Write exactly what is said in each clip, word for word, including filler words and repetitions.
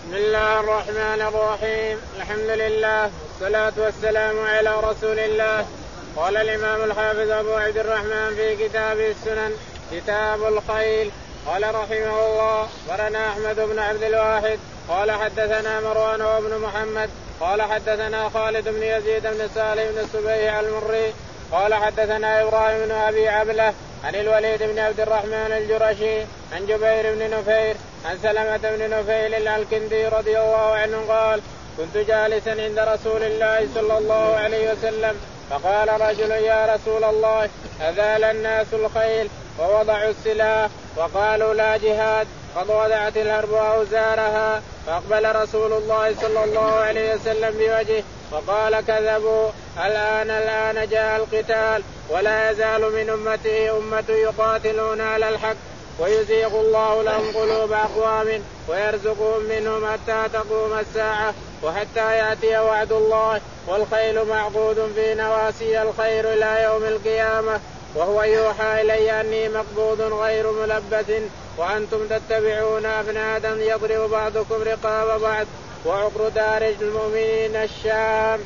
بسم الله الرحمن الرحيم. الحمد لله والصلاة والسلام على رسول الله. قال الإمام الحافظ أبو عبد الرحمن في كتابه السنن كتاب الخيل. قال رحمه الله أخبرنا أحمد بن عبد الواحد قال حدثنا مروان وابن محمد قال حدثنا خالد بن يزيد بن سالم بن السبيع المري قال حدثنا إبراهيم بن أبي عبلة عن الوليد بن عبد الرحمن الجرشي عن جبير بن نفير عن سلمة بن نفيل الكندي رضي الله عنه قال كنت جالسا عند رسول الله صلى الله عليه وسلم فقال رجل يا رسول الله أذال الناس الخيل ووضعوا السلاح وقالوا لا جهاد قد وضعت الحرب أوزارها فأقبل رسول الله صلى الله عليه وسلم بوجهه وقال كذبوا الآن الآن جاء القتال ولا يزال من أمته أمة يقاتلون على الحق ويزيغ الله لهم قلوب أقوام ويرزقهم منهم حتى تقوم الساعة وحتى يأتي وعد الله والخيل معقود في نواسي الخير إلى يوم القيامة وهو يوحى إلي أني مقبوض غير ملبس وأنتم تتبعون أفنادا يضرب بعضكم رقاب بعض وعقر دار المؤمنين الشام.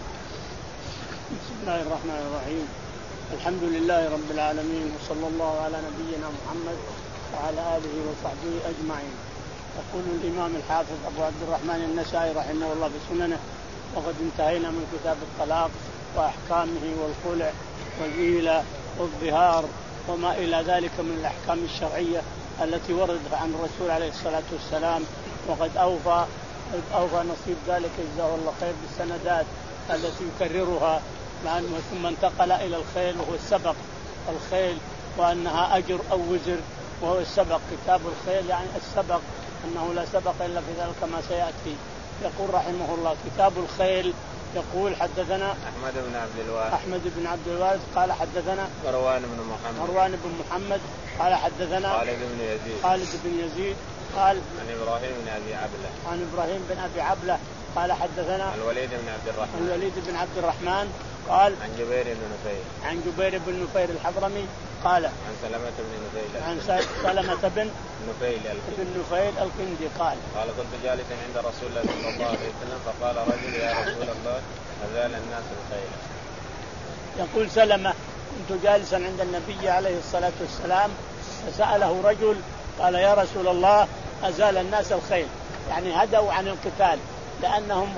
بسم الله الرحمن الرحيم. الحمد لله رب العالمين وصلى الله على نبينا محمد وعلى آله وصحبه أجمعين. يقول الإمام الحافظ أبو عبد الرحمن النسائي رحمه الله بسننه وقد انتهينا من كتاب الطلاق وأحكامه والخلع والإيلة والظهار وما إلى ذلك من الأحكام الشرعية التي وردت عن الرسول عليه الصلاة والسلام وقد أوفى أوفى نصيب ذلك جزاه الله خير بالسندات التي يكررها ثم انتقل إلى الخيل وهو السبق الخيل وأنها أجر أو وزر وهو السبق. كتاب الخيل يعني السبق أنه لا سبق إلا في ذلك كما سيأتي. يقول رحمه الله كتاب الخيل. يقول حدثنا أحمد بن عبد الوارث أحمد بن عبد الوارث قال حدثنا مروان بن محمد مروان بن محمد قال حدثنا خالد بن يزيد خالد بن يزيد قال عن إبراهيم بن أبي عبلة عن إبراهيم بن أبي عبلة قال حدثنا الوليد بن عبد الرحمن الوليد بن عبد الرحمن قال عن جبير بن نفير عن جبير بن نفير الحضرمي قال عن سلمة بن نفيل عن سلمة بن نفيل بن نفيل الكندي قال قال كنت جالسا عند رسول الله صلى الله عليه وسلم فقال رجل يا رسول الله أزال الناس الخيل. يقول سلمة كنت جالسا عند النبي عليه الصلاة والسلام فسأله رجل قال يا رسول الله أزال الناس الخيل يعني هدوا عن القتال لأنهم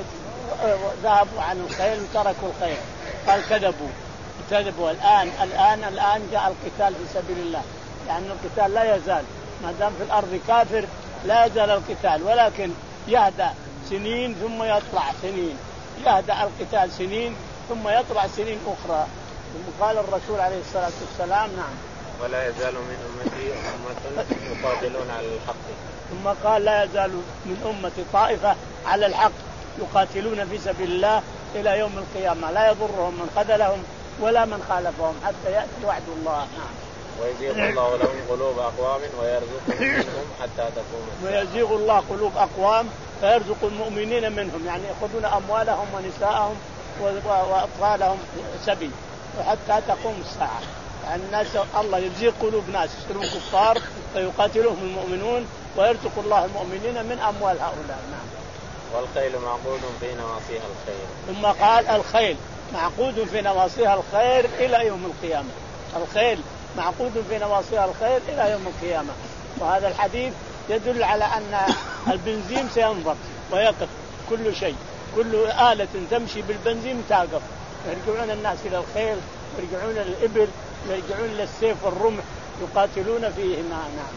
ذهبوا عن الخيل وتركوا الخيل. قال كذبوا كذبوا الآن الآن الآن جاء القتال في سبيل الله لأن يعني القتال لا يزال ما دام في الأرض كافر لا يزال القتال ولكن يهدأ سنين ثم يطلع سنين يهدأ القتال سنين ثم يطلع سنين أخرى. ثم قال الرسول عليه الصلاة والسلام نعم ولا يزال من أمتي أمة يقاتلون على الحق. ثم قال لا يزال من أمتي طائفة على الحق يقاتلون في سبيل الله إلى يوم القيامة لا يضرهم من خذلهم ولا من خالفهم حتى يأتي وعد الله. نعم ويزيغ الله لهم قلوب أقوام ويرزقهم منهم حتى تقوم الساعة. ويزيغ الله قلوب أقوام فيرزق المؤمنين منهم يعني يأخذون أموالهم ونساءهم وأطفالهم سبي وحتى تقوم الساعة. يعني الناس الله يزيغ قلوب ناس يصيرون كفار فيقاتلهم المؤمنون ويرزق الله المؤمنين من أموال هؤلاء. نعم. والخيل معقود في نواصيها الخير. ثم قال الخيل معقود في نواصيها الخير إلى يوم القيامة. الخيل معقود في نواصيها الخير إلى يوم القيامة. وهذا الحديث يدل على أن البنزين سينضب ويقف كل شيء كل آلة تمشي بالبنزين تقف. يرجعون الناس إلى الخيل يرجعون للإبل يرجعون للسيف والرمح يقاتلون فيهما. نعم.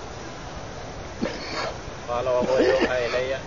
قال وهو يوحى إلي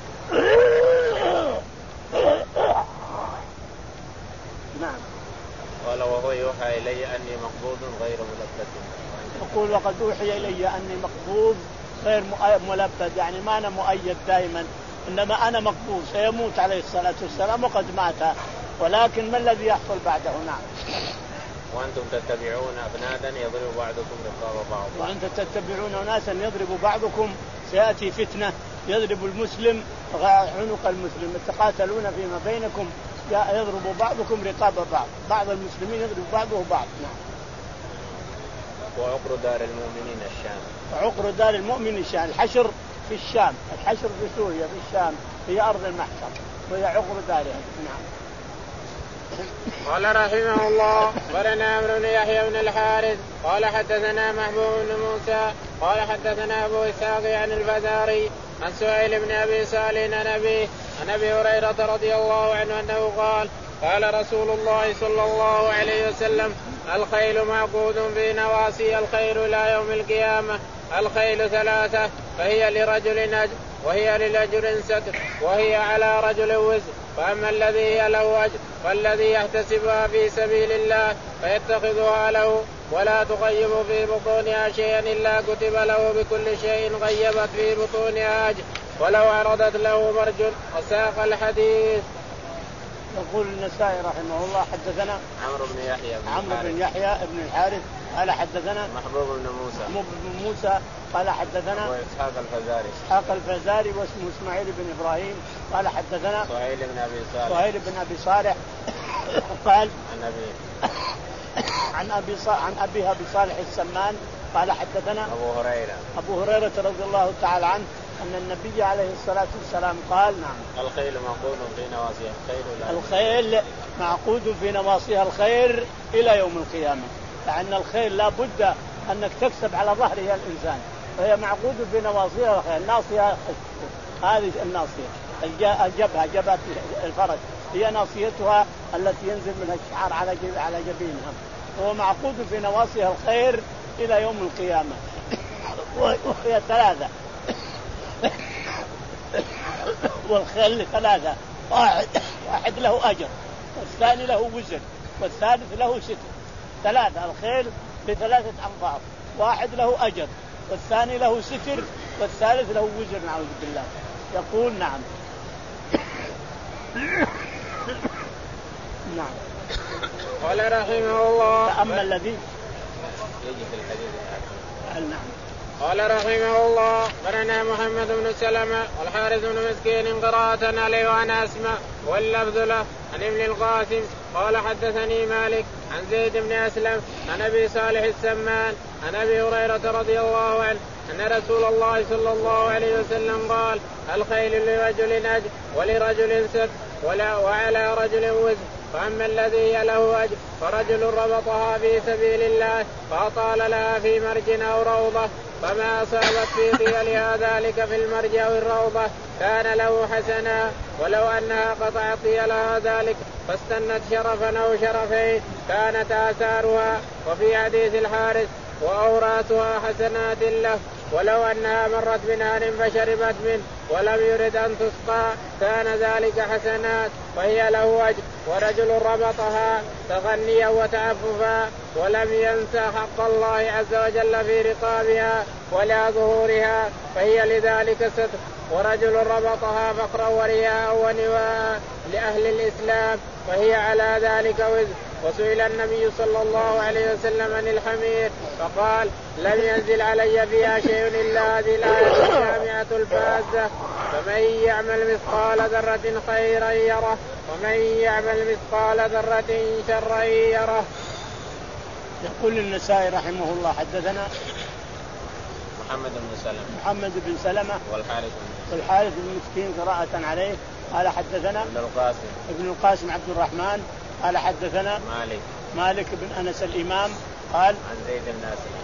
نعم قال وهو يوحى إلي أني مقبوض غير ملبد. يقول وقد أوحي إلي أني مقبوض غير ملبد يعني ما أنا مؤيد دائما إنما أنا مقبوض سيموت عليه الصلاة والسلام وقد مات ولكن ما الذي يحصل بعده. نعم. وأنتم تتبعون أفنادا يضرب بعضكم رقاب بعض. وأنت تتبعون ناسا يضرب بعضكم سيأتي فتنة يضرب المسلم عنق المسلم يتقاتلون فيما بينكم يضرب بعضكم رقاب بعض بعض المسلمين يضرب بعضه بعض. نعم. وعقر دار المؤمنين الشام. وعقر دار المؤمن الشام الحشر في الشام، الحشر في سوريا في الشام في أرض المحشر وهي عقر دارها. نعم. قال رحمه الله أخبرنا عمرو بن يحيى بن الحارث قال حدثنا محبوب بن موسى قال حدثنا أبو إسحاق عن الفزاري عن سهيل بن أبي صالح عن أبيه عن أبي هريرة رضي الله عنه أنه قال قال رسول الله صلى الله عليه وسلم الخيل معقود في نواصي الخير إلى يوم القيامة. الخيل ثلاثة فهي لرجل أجر وهي لرجل ستر وهي على رجل وزر، فأما الذي هي له أجر فالذي يحتسبها في سبيل الله فيتخذها له ولا تغيب في بطونها شيئا إلا كتب له بكل شيء غيبت في بطونها أجر ولو عرضت له مرج. وساق الحديث. يقول النسائي رحمه الله حدثنا عمرو بن يحيى عمرو بن يحيى بن الحارث قال حدثنا محبوب بن موسى محبوب بن موسى قال حدثنا أبو إسحاق الفزاري إسحاق الفزاري واسمه إسماعيل بن إبراهيم قال حدثنا سهيل بن أبي صالح سهيل بن أبي صالح قال عن أبي عن أبي صالح عن أبي أبي صالح السمان قال حدثنا أبو هريرة أبو هريرة رضي الله تعالى عنه أن النبي عليه الصلاة والسلام قال نعم الخيل معقود في نواصيها الخيل الخيل معقود في نواصيها الخير إلى يوم القيامة، لأن الخيل لا بد أنك تكسب على ظهرها الإنسان، فهي معقود في نواصيها الخيل. ناصيها هذه الناصية الجبهة جبهة الفرس هي ناصيتها التي ينزل منها الشعر على على جبينها، وهو معقود في نواصيها الخير إلى يوم القيامة. وهي ثلاثة والخيل ثلاثة، واحد واحد له أجر والثاني له وزر والثالث له ستر. ثلاثة الخيل بثلاثة أنفاق، واحد له أجر والثاني له ستر والثالث له وزر نعوذ بالله. يقول نعم نعم قال رحمه الله فأما الذي يجي في الحديث نعم قال رحمه الله برنا محمد بن سلمة والحارث بن مسكين قراءة عليه وأنا أسمع واللفظ له عن ابن القاسم قال حدثني مالك عن زيد بن أسلم عن أبي صالح السمان عن أبي هريرة رضي الله عنه أن رسول الله صلى الله عليه وسلم قال الخيل لرجل أجر ولرجل ستر ولا وعلى رجل وزر، فأما الذي له أجر فرجل ربطها في سبيل الله فأطال لها في مرج أو روضة فما أصابت في خيالها ذلك في المرج أو الروضة كان له حسنا، ولو أنها قطعت خيالها ذلك فاستنت شرفا أو شرفين كانت آثارها. وفي حديث الحارث وأوراتها حسنات له، ولو أنها مرت بنهر فشربت منه ولم يرد أن تسقى كان ذلك حسنات فهي له أجر. ورجل ربطها تغنيا وتعففا ولم ينسى حق الله عز وجل في رقابها ولا ظهورها فهي لذلك ستر. ورجل ربطها فقرا ورياء ونواء لأهل الإسلام فهي على ذلك وزر. وسئل النبي صلى الله عليه وسلم عن الحمير فقال لم ينزل علي فيها شيء إلا هذه الآية الجامعة الفاسدة فمن يعمل مثقال ذرة خيرا يره ومن يعمل مثقال ذرة شرا يره. يقول النسائي رحمه الله حدثنا محمد بن سلمة محمد بن سلمة والحارث والحارث بن مسكين قراءة عليه قال حدثنا ابن القاسم ابن القاسم عبد الرحمن قال حدثنا مالك مالك بن أنس الإمام قال عن زيد بن أسلم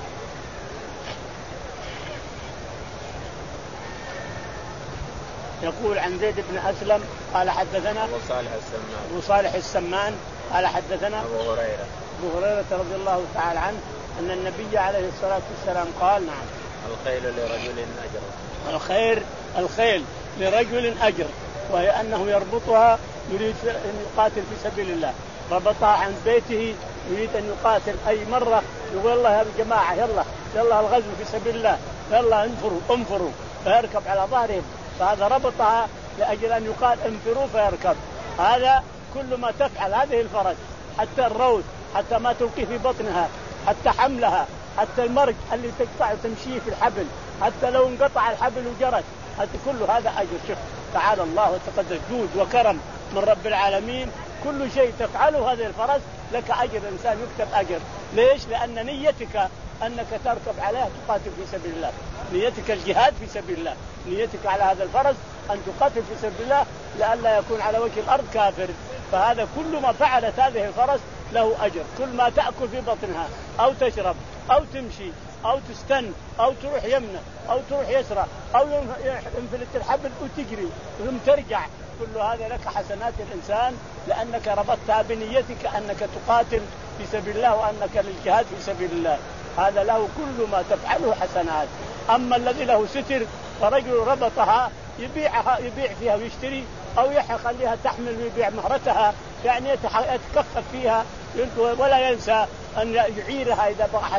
يقول عن زيد بن أسلم قال حدثنا أبو صالح السمان أبو صالح السمان قال حدثنا أبو هريرة أبو هريرة رضي الله تعالى عنه أن النبي عليه الصلاة والسلام قال نعم الخيل لرجل أجر الخير الخيل لرجل أجر، وهي أنه يربطها يريد أن يقاتل في سبيل الله، ربطها عن بيته يريد أن يقاتل أي مرة يقول الله يا جماعة يلا يلا الغزو في سبيل الله يلا انفروا انفروا فيركب على ظهرهم، فهذا ربطها لأجل أن يقال انفروا فيركب. هذا كل ما تفعل هذه الفرج حتى الروث حتى ما تلقي في بطنها حتى حملها حتى المرج اللي تقطع وتمشيه في الحبل حتى لو انقطع الحبل وجرت هذا كل هذا أجر. شوف تعالى الله وتقدس جود وكرم من رب العالمين، كل شيء تفعله هذه الفرس لك أجر، إنسان يكتب أجر. ليش؟ لأن نيتك أنك تركب عليها تقاتل في سبيل الله، نيتك الجهاد في سبيل الله، نيتك على هذا الفرس أن تقاتل في سبيل الله لئلا يكون على وجه الأرض كافر. فهذا كل ما فعلت هذه الفرس له أجر، كل ما تأكل في بطنها أو تشرب أو تمشي أو تستن أو تروح يمنى أو تروح يسرى أو ينفلت الحبل وتجري ثم ترجع، كل هذا لك حسنات الإنسان لأنك ربطتها بنيتك أنك تقاتل في سبيل الله وأنك للجهاد في سبيل الله. هذا له كل ما تفعله حسنات. أما الذي له ستر فرجل ربطها يبيعها يبيع فيها ويشتري أو يخليها تحمل ويبيع مهرتها، يعني يتكفف فيها ولا ينسى أن يعيرها إذا أحد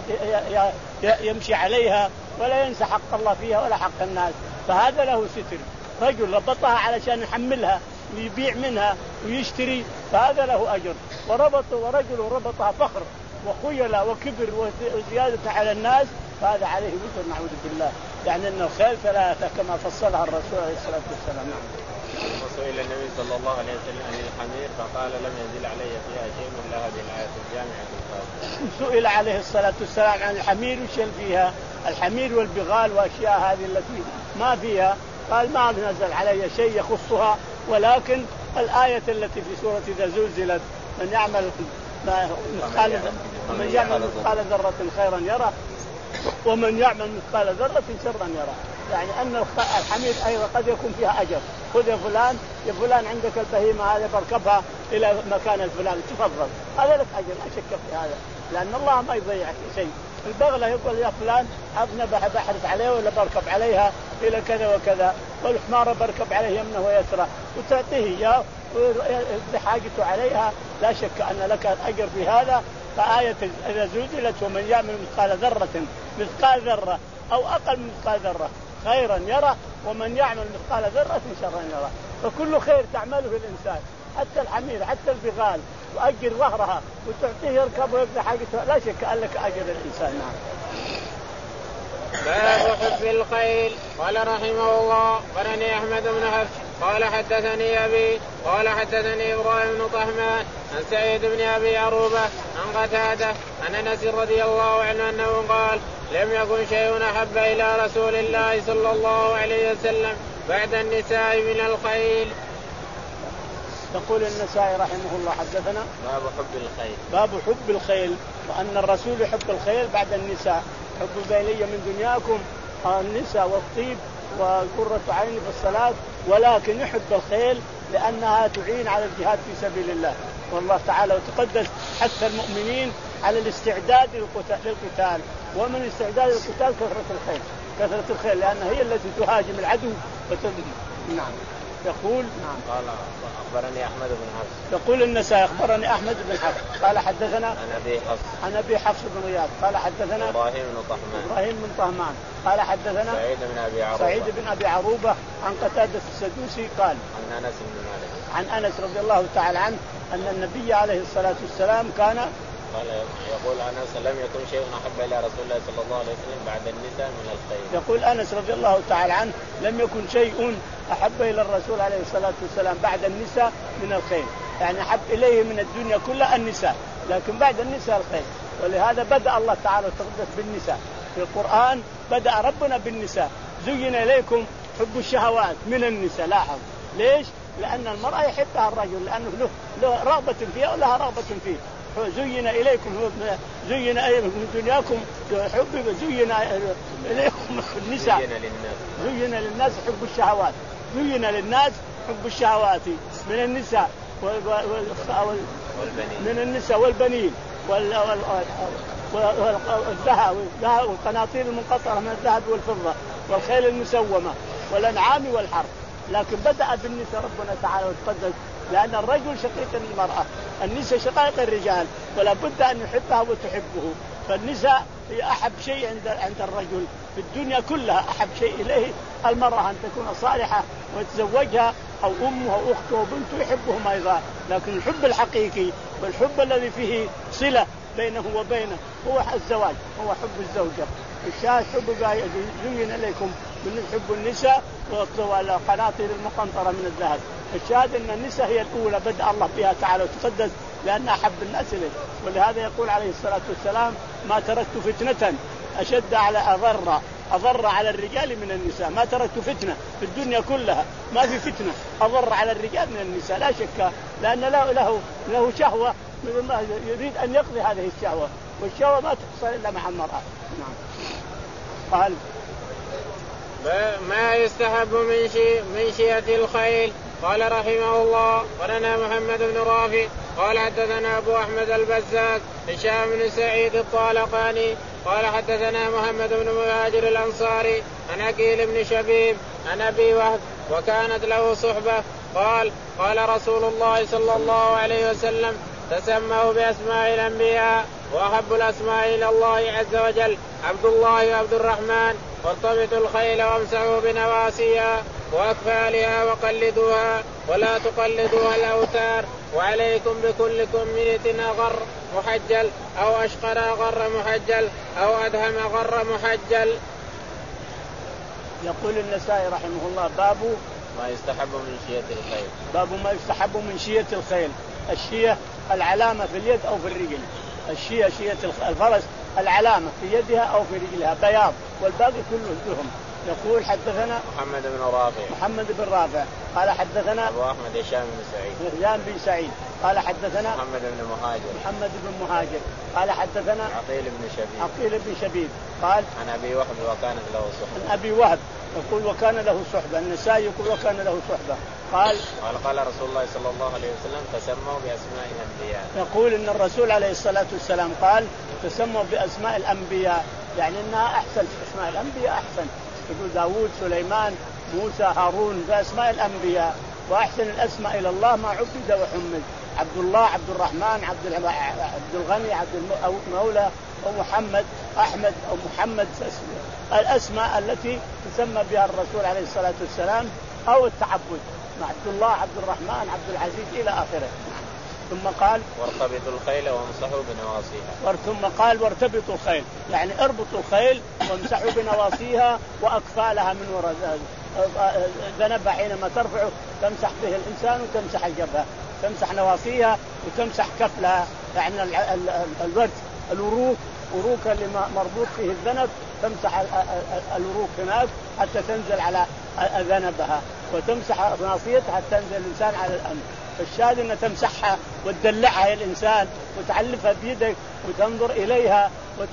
يمشي عليها، ولا ينسى حق الله فيها ولا حق الناس. فهذا له ستر. رجل ربطها علشان يحملها ويبيع منها ويشتري فهذا له أجر. وربط ورجل ربطها فخر وخيلة وكبر وزيادة على الناس فهذا عليه وزر نعوذ بالله. يعني أن الخيل ثلاثة كما فصلها الرسول عليه الصلاة والسلام. وسئل النبي صلى الله عليه وسلم عن الحمير فقال لم ينزل علي فيها شيء إلا هذه الآية الجامعة الفاضلة. سئل عليه الصلاة والسلام عن الحمير وش فيها، الحمير والبغال وأشياء هذه التي ما فيها، قال ما نزل علي شيء يخصها، ولكن الآية التي في سورة إذا زلزلت من يعمل مثقال من يعمل مثقال ذرة خيرا يره ومن يعمل مثقال ذرة شرا يره. يعني أن الحمير أيضا قد يكون فيها أجر. خذ يا فلان يا فلان عندك البهيمة هذه بركبها إلى مكان الفلان تفضل، هذا لك أجر لا شك في هذا، لأن الله ما يضيع شيء. البغلة يقول يا فلان أبنى بحرف عليه ولا بركب عليها إلى كذا وكذا، والحمار بركب عليه يمنه ويسره وتعطيه إياه بحاجته عليها، لا شك أن لك أجر في هذا. فآية إذا زلزلت ومن يعمل مثقال ذرة مثقال ذرة أو أقل من مثقال ذرة خيرا يره ومن يعمل مثقال ذرة شرا يره. فكل خير تعمله الإنسان حتى الحمير حتى البغال وأجر ظهرها وتعطيه يركب ويبدأ حاجته، لا شك أن لك أجر الإنسان. نعم. باب حب الخيل. قال رحمه الله قرني أحمد بن حفص قال حدثني أبي قال حدثني إبراهيم بن طهمان عن سعيد بن أبي عروبة عن قتادة عن أنس رضي الله عنه أنه قال لم يكن شيء أحب إلى رسول الله صلى الله عليه وسلم بعد النساء من الخيل. يقول النسائي رحمه الله حدثنا باب حب الخيل باب حب الخيل وأن الرسول يحب الخيل بعد النساء. حب البيلية من دنياكم النساء والطيب وقرة عين في الصلاة، ولكن يحب الخيل لأنها تعين على الجهاد في سبيل الله. والله تعالى وتقدس حث المؤمنين على الاستعداد للقتال، ومن الاستعداد للقتال كثرة الخيل كثرة الخيل لأنها هي التي تهاجم العدو وتضرب. نعم. يقول نعم. قال أخبرني أحمد بن حفص. يقول النسائي أخبرني أحمد بن حفص قال حدثنا عن أبي حفص عن أبي حفص بن رياض قال حدثنا إبراهيم بن طهمان إبراهيم بن طهمان قال حدثنا سعيد بن أبي عروبة سعيد بن أبي عروبة عن قتادة السدوسي قال عن أنس بن مالك عن أنس رضي الله تعالى عنه أن النبي عليه الصلاة والسلام كان قال يقول أنس لم يكن شيء أحب إلى رسول الله صلى الله عليه وسلم بعد النساء من الخيل. يقول أنس رضي الله تعالى عنه لم يكن شيء أحب إلى الرسول عليه الصلاة والسلام بعد النساء من الخيل، يعني أحب إليه من الدنيا كلها النساء، لكن بعد النساء الخيل. ولهذا بدأ الله تعالى وتقدس بالنساء في القرآن، بدأ ربنا بالنساء. زين إليكم حب الشهوات من النساء. لاحظ ليش؟ لأن المرأة يحبها الرجل لأنه له, له رغبة فيها ولها رغبة فيه. زين إليكم زين من دنياكم حب زين إليكم النساء زين للناس حب الشهوات زين للناس حب الشهوات من النساء من النساء والبنين والذهب والقناطير المنقطرة من الذهب والفضة والخيل المسومة والأنعام والحرث. لكن بدأ بالنساء ربنا تعالى وتقدس لأن الرجل شقيق للمرأة، النساء شقائق الرجال، ولا بد أن يحبها وتحبه. فالنساء هي أحب شيء عند عند الرجل في الدنيا كلها، أحب شيء إليه المرأة أن تكون صالحة ويتزوجها أو أمه أو أخته وبنته يحبهم أيضا. لكن الحب الحقيقي والحب الذي فيه صلة بينه وبينه هو الزواج، هو حب الزوجة. الشاهد حب زين إليكم من حب النساء والقناطير المقنطرة من الذهب. الشاهد أن النساء هي الأولى بدأ الله بها تعالى وتقدس لأن أحب الناس إليه. ولهذا يقول عليه الصلاة والسلام ما تركت فتنة أشد على أضر أضر على الرجال من النساء. ما تركت فتنة في الدنيا كلها ما في فتنة أضر على الرجال من النساء لا شك، لأن له له له شهوة من الله يريد أن يقضي هذه الشهوة، والشهوة ما تحصل إلا مع المرأة. نعم. قال ما يستحب من شي من شية الخيل. قال رحمه الله قالنا محمد بن رافع قال حدثنا أبو أحمد البزاك هشام بن سعيد الطالقاني قال حدثنا محمد بن مهاجر الأنصاري عن أكيل بن شبيب عن أبي وهب وكانت له صحبة قال قال رسول الله صلى الله عليه وسلم تسموا بأسماء الأنبياء وأحب الأسماء إلى الله عز وجل عبد الله وعبد الرحمن وارتبطوا الخيل وامسحوا بنواسيها وأكفالها وقلدوها ولا تقلدوها الأوتار وعليكم بكل كمية أغر محجل أو أشقر أغر محجل أو أدهم أغر محجل. يقول النسائي رحمه الله باب ما يستحب من شية الخيل. باب ما يستحب من شية الخيل. الشية العلامة في اليد أو في الرجل. الشية شية الفرس العلامة في يدها أو في رجلها بياض والباقي كله لهم. يقول حدثنا محمد بن رافع محمد بن رافع قال حدثنا أبو أحمد هشام بن سعيد هشام بن سعيد قال حدثنا محمد بن مهاجر محمد بن مهاجر قال حدثنا عقيل بن شبيب عقيل بن شبيب قال عن أبي وهب وكانت له صحبة. عن أبي وهب يقول وكان له صحبة. النسائي يقول وكان له صحبة. قال قال قال رسول الله صلى الله عليه وسلم تسموا بأسماء الأنبياء. يقول إن الرسول عليه الصلاة والسلام قال تسموا بأسماء الأنبياء، يعني إنها أحسن أسماء الأنبياء أحسن. يقول داود سليمان موسى هارون بأسماء الأنبياء، وأحسن الأسماء إلى الله ما عبد وحمد. عبد الله عبد الرحمن عبد عبد الغني عبد المولى أو محمد أحمد أو محمد الأسماء التي تسمى بها الرسول عليه الصلاة والسلام أو التعبد. عبد الله عبد الرحمن عبد العزيز إلى آخره. ثم قال وارتبطوا الخيل وامسحوا بنواصيها. ثم قال وارتبطوا الخيل يعني اربطوا الخيل وامسحوا بنواصيها وأكفالها من وراء ذنبها حينما ترفعه تمسح به الإنسان وتمسح الجبهة، تمسح نواصيها وتمسح كفلها، يعني الورد الوروك وروك اللي مربوط فيه الذنب تمسح الوروك هناك حتى تنزل على ذنبها، وتمسح ناصيتها حتى تنزل الإنسان على الأنف. فالشاهد أن تمسحها وتدلعها الإنسان وتعلفها بيدك وتنظر إليها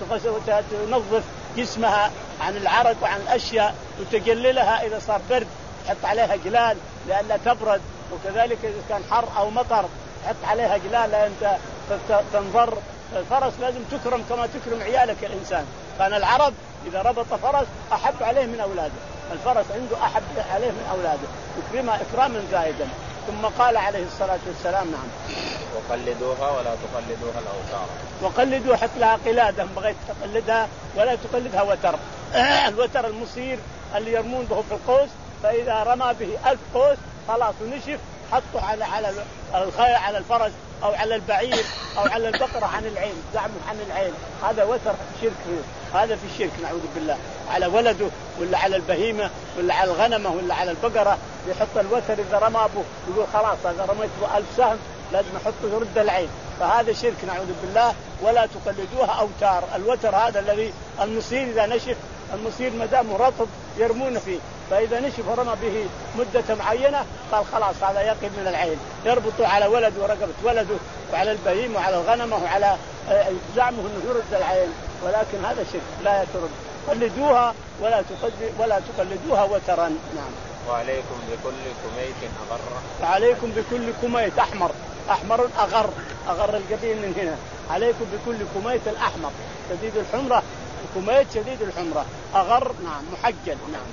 وتنظف جسمها عن العرق وعن الأشياء وتجللها إذا صار برد حط عليها جلال لأنها تبرد، وكذلك إذا كان حر أو مطر حط عليها جلال لأن تنظر. الفرس لازم تكرم كما تكرم عيالك الإنسان. كان العرب إذا ربط فرس أحب عليه من أولاده، الفرس عنده أحب عليه من أولاده يكرمها إكراما زائدا. ثم قال عليه الصلاة والسلام نعم وقلدوها ولا تقلدوها الأوتار. وقلدوا حط لها قلادة بغيت تقلدها ولا تقلدها وتر. الوتر المصير اللي يرمون به في القوس، فإذا رمى به ألف قوس خلاص ونشف حطه على على الخيل على الفرس أو على البعير أو على البقرة عن العين، زعمه عن العين، هذا وتر شرك، هذا في الشرك نعوذ بالله. على ولده ولا على البهيمة ولا على الغنمة ولا على البقرة يحط الوتر إذا رمى به يقول خلاص هذا رميت به ألف سهم لازم يحطه يرد العين، فهذا شرك نعوذ بالله. ولا تقلدوها أوتار. الوتر هذا الذي المصير إذا نشف، المصير مدام رطب يرمون فيه، فإذا نشف ورمى به مدة معينة قال خلاص هذا يقف من العين، يربطه على ولد ورقبة ولده وعلى البهيم وعلى الغنمة وعلى زعمه أنه يرد العين، ولكن هذا شرك لا يترد. قلدوها ولا تقلد ولا تقلدوها وترا. نعم. وعليكم بكل كميت أغر. وعليكم بكل كميت أحمر، أحمر أغر، أغر القبيل من هنا. عليكم بكل كميت الأحمر شديد الحمرة، كميت شديد الحمرة، أغر نعم محجل. نعم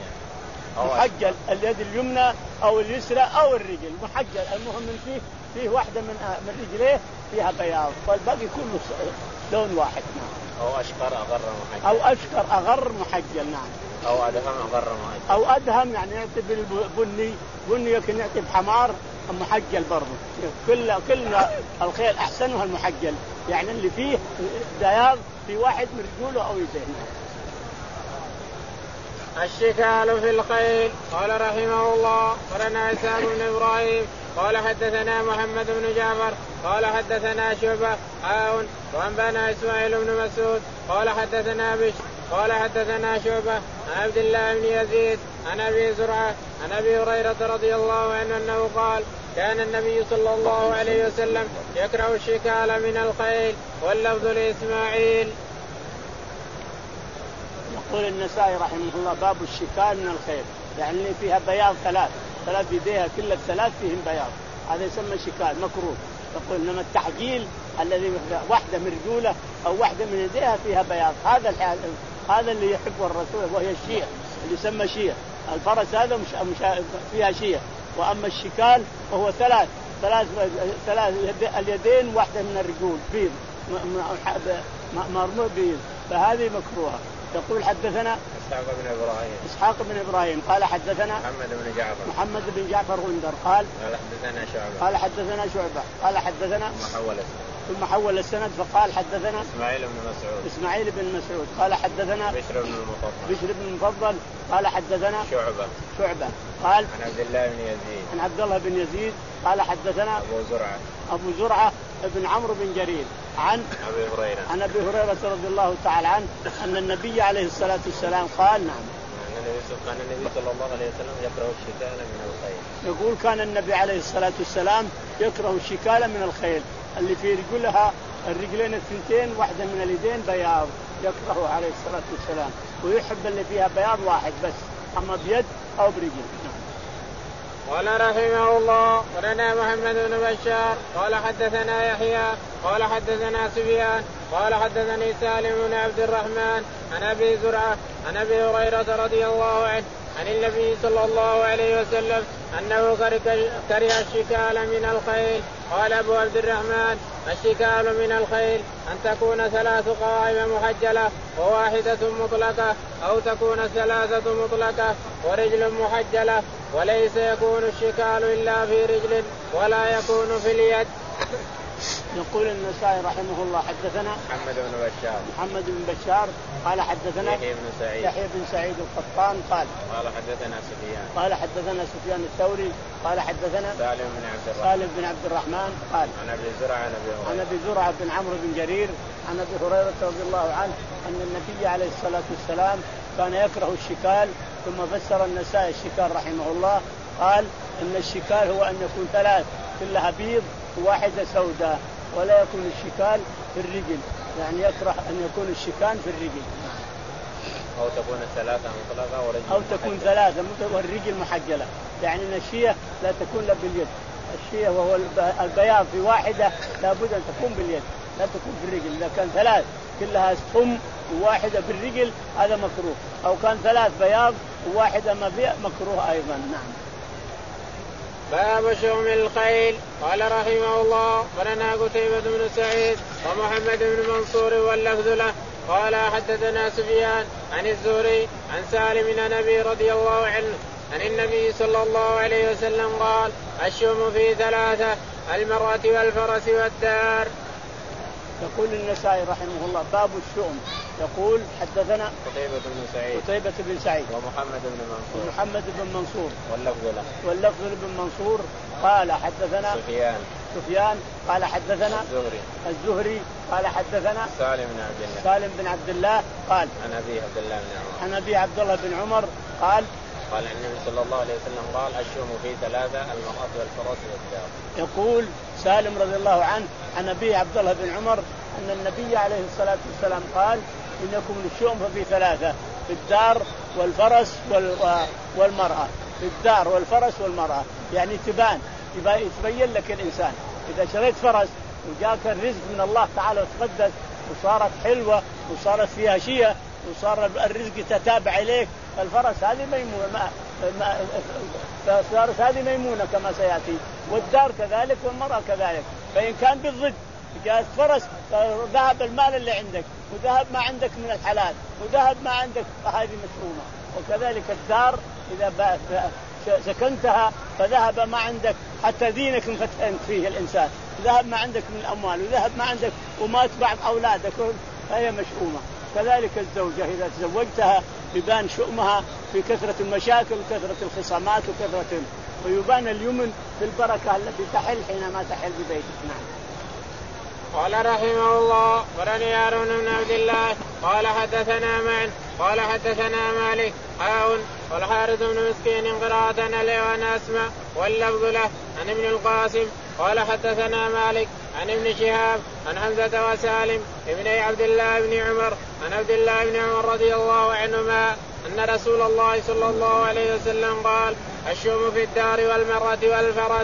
محجل اليد اليمنى أو اليسرى أو الرجل محجل، المهم من فيه فيه واحدة من من رجليه فيها بياض والباقي كله لون واحد. نعم. أو أشقر أغر محجل. أو أشقر أغر محجل. نعم. أو أدهم أغر محجل. أو أدهم يعني يعطي بالبني، بني يمكن يعطي بحمار محجل برضه. كل كل الخيل أحسنها المحجل، يعني اللي فيه بياض في واحد من رجوله أو يديه. الشكال في الخيل. قال رحمه الله قرنا إسحاق بن إبراهيم قال حدثنا محمد بن جعفر قال حدثنا شعبة عاون وأنبانا إسماعيل بن مسعود قال حدثنا بشر قال حدثنا شعبة عن عبد الله بن يزيد عن أبي زرعة عن أبي هريرة رضي الله عنه أنه قال كان النبي صلى الله عليه وسلم يكره الشكال من الخيل. واللفظ لإسماعيل. يقول النسائي رحمه الله باب الشكال من الخيل، يعني فيها بياض ثلاث ثلاث يديها كل الثلاث فيهم بياض، هذا يسمى شكال مكروه. يقول انما التحجيل الذي واحده من رجوله او واحده من يديها فيها بياض، هذا هذا اللي يحبه الرسول وهي الشيء اللي يسمى شيء. الفرس هذا مش مش فيها شيء، واما الشكال وهو ثلاث ثلاث ثلاث اليدين واحده من الرجول بيض مرموع بيض، فهذه مكروهه. يقول حدثنا إسحاق بن إبراهيم إسحاق بن إبراهيم قال حدثنا محمد بن جعفر محمد بن جعفر غندر قال قال حدثنا شعبة قال حدثنا شعبة قال حدثنا محول السند ثم حول السند فقال حدثنا إسماعيل بن مسعود إسماعيل بن مسعود قال حدثنا بشر بن المفضل بشر بن المفضل قال حدثنا شعبة شعبة قال عن عبد الله بن يزيد عن عبد الله بن يزيد قال حدثنا أبو زرعة أبو زرعة بن عمرو بن جرير عن أبي هريرة عن أبي هريرة رضي الله تعالى عنه أن النبي عليه الصلاة والسلام قال نعم كان النبي صلى الله عليه وسلم يكره الشكال من الخيل. يقول كان النبي عليه الصلاة والسلام يكره الشكال من الخيل اللي في رجلها الرجلين الثنتين واحدة من اليدين بياض، يكره عليه الصلاة والسلام، ويحب اللي فيها بياض واحد بس، أما بيد أو برجل. قال رحمه الله قرنا محمد بن بشار قال حدثنا يحيى قال حدثنا سفيان قال حدثني سالم بن عبد الرحمن عن أبي زرعة عن أبي هريرة رضي الله عنه عن النبي صلى الله عليه وسلم أنه كره الشكال من الخيل. قال أبو عبد الرحمن الشكال من الخيل أن تكون ثلاث قوائم محجلة وواحدة مطلقة أو تكون ثلاثة مطلقة ورجل محجلة، وليس يكون الشكال إلا في رجل ولا يكون في اليد. يقول النسائي رحمه الله حدثنا محمد بن بشار محمد بن بشار قال حدثنا يحيى بن سعيد يحيى بن سعيد القطان قال قال حدثنا سفيان قال حدثنا سفيان الثوري قال حدثنا سالم بن عبد الرحمن سالم بن عبد الرحمن قال عن أبي زرعة عن أبي هريرة عن أبي زرعة بن عمرو بن جرير عن أبي هريرة رضي الله عنه أن النبي عليه الصلاة والسلام كان يكره الشكال. ثم فسر النسائي الشكال رحمه الله قال إن الشكال هو أن يكون ثلاث كلها بيض وواحدة سوداء، ولا يكون الشكال في الرجل، يعني يكره أن يكون الشكال في الرجل، أو تكون ثلاثة مطلقة ورجل أو تكون ثلاثة والرجل محجلة، يعني أن الشية لا تكون لا باليد، الشية وهو البياض في واحدة لابد أن تكون باليد لا تكون في الرجل. إذا كان ثلاث كلها سم وواحدة بالرجل هذا مكروه، أو كان ثلاث بياض وواحدة ما فيها مكروه أيضا. نعم. باب شؤم الخيل. قال رحمه الله قرنا قتيبة بن سعيد ومحمد بن منصور واللفظ له قال حدثنا سفيان عن الزهري عن سالم عن أبي رضي الله عنه عن النبي صلى الله عليه وسلم قال الشؤم في ثلاثة المرأة والفرس والدار. يقول النسائي رحمه الله باب الشؤم. يقول حدثنا قتيبة بن سعيد قتيبة بن سعيد ومحمد بن منصور ومحمد بن منصور واللفظ له واللفظ بن منصور قال حدثنا سفيان سفيان قال حدثنا الزهري الزهري قال حدثنا سالم بن عبد الله سالم بن عبد الله قال عن أبي عبد الله بن عمر عن أبي عبد الله بن عمر قال قال النبي صلى الله عليه وسلم قال الشؤم في ثلاثة المرأة والفرس والدار. يقول سالم رضي الله عنه عن أبي عبد الله بن عمر أن النبي عليه الصلاة والسلام قال إن يكون الشؤم في ثلاثة في الدار والفرس والمرأة، في الدار والفرس والمرأة، يعني تبان يتبين لك الإنسان. إذا شريت فرس وجاك الرزق من الله تعالى وتقدس وصارت حلوة وصارت فيها شيء وصار الرزق تتابع إليك، الفرس هذه ميمونة صارت هذه ميمونة كما سيأتي، والدار كذلك والمرأة كذلك. فإن كان بالضد جاءت فرس ذهب المال اللي عندك وذهب ما عندك من الحلال وذهب ما عندك، فهذه مشؤومة. وكذلك الدار إذا سكنتها فذهب ما عندك حتى دينك انفتنت فيه الإنسان، ذهب ما عندك من الأموال وذهب ما عندك ومات بعض أولادك، فهي مشؤومة. كذلك الزوجة إذا تزوجتها ببان شؤمها في كثرة المشاكل وكثرة الخصامات وكثرة، ويبان اليمن في البركة التي تحل حينما تحل ببيتك. نعم. قال رحمه الله ورني هارون بن عبد الله قال حدثنا معن قال حدثنا مالك حاون والحارث بن مسكين قراءة عليه وأنا أسمع واللفظ له عن ابن القاسم قال حدثنا مالك عن ابن شهاب عن حمزة وسالم ابن عبد الله بن عمر عن عبد الله بن عمر رضي الله عنهما أن رسول الله صلى الله عليه وسلم قال الشؤم في الدار والمرأة والفرس.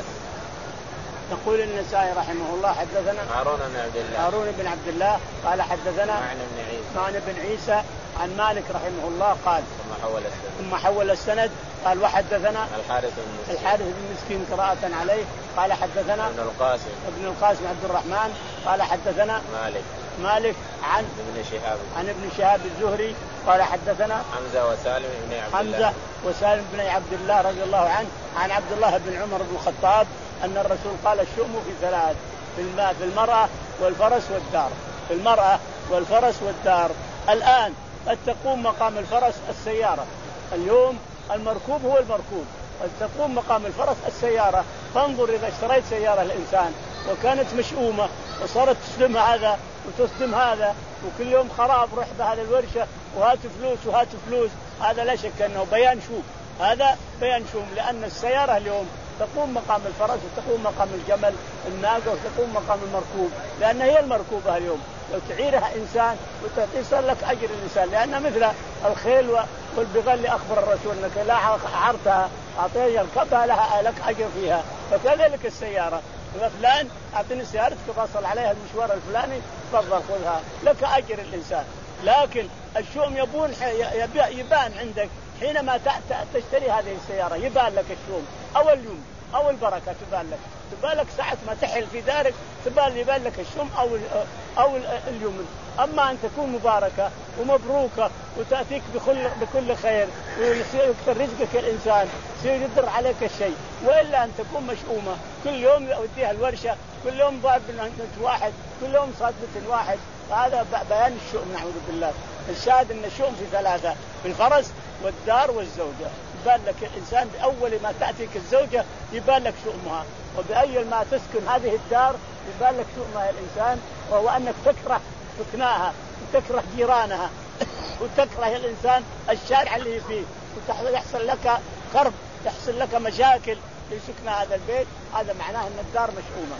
يقول النسائي رحمه الله حدثنا هارون بن عبد الله هارون بن عبد الله قال حدثنا معن بن عيسى معن بن عيسى عن مالك رحمه الله قال ثم حول السند ثم حول السند قال وحدثنا الحارث بن مسكين الحارث بن مسكين قراءة عليه قال حدثنا ابن القاسم ابن القاسم عبد الرحمن قال حدثنا مالك مالك عن ابن شهاب عن ابن شهاب الزهري قال حدثنا حمزة وسالم بن عبد الله حمزة وسالم بن عبد الله رضي الله عنه عن عبد الله بن عمر بن الخطاب أن الرسول قال الشؤم في ثلاث في الماء في المرأة والفرس والدار في المرأة والفرس والدار. الآن قد تقوم مقام الفرس السيارة، اليوم المركوب هو المركوب، قد تقوم مقام الفرس السيارة. فانظر إذا اشتريت سيارة الإنسان وكانت مشؤومة وصارت تسلم هذا وتصدم هذا وكل يوم خراب روح بهذا الورشة وهات فلوس وهات فلوس، هذا لا شك أنه بيان شوم، هذا بيان شوم، لأن السيارة اليوم تقوم مقام الفرس وتقوم مقام الجمل الناقة وتقوم مقام المركوب، لأن هي المركوبة اليوم لو تعيرها إنسان وتصل لك أجر الإنسان، لأن مثل الخيل والبغال اللي أخبر الرسول أنك لا عرتها أعطيها يركبها لها لك أجر فيها، فكذلك السيارة فلان أعطني سيارتك فاصل عليها المشوار الفلاني تفضل خذها لك أجر الإنسان. لكن الشؤم يبون يبان عندك حينما تشتري هذه السيارة، يبان لك الشؤم أو اليوم أو البركة تبان لك، تبان لك ساعة ما تحل في دارك تبان يبان لك الشؤم أو أو اليمن. أما أن تكون مباركة ومبروكة وتأتيك بكل بكل خير ويكثر رزقك الإنسان يقدر عليك الشيء، وإلا أن تكون مشؤومة كل يوم يوديها الورشة، كل يوم ضارب بنت واحد، كل يوم صادمة واحد، هذا بيان الشؤم نعوذ بالله. الشاهد أن الشؤم في ثلاثة، في الفرس والدار والزوجة. يبان لك الإنسان بأول ما تأتيك الزوجة يبان لك شؤمها، وبأي ما تسكن هذه الدار يبان لك شؤمها الإنسان، وهو أنك تكره سكناها وتكره جيرانها وتكره الإنسان الشارع اللي فيه، ويحصل لك كرب، يحصل لك مشاكل في سكن هذا البيت، هذا معناه أن الدار مشؤومة.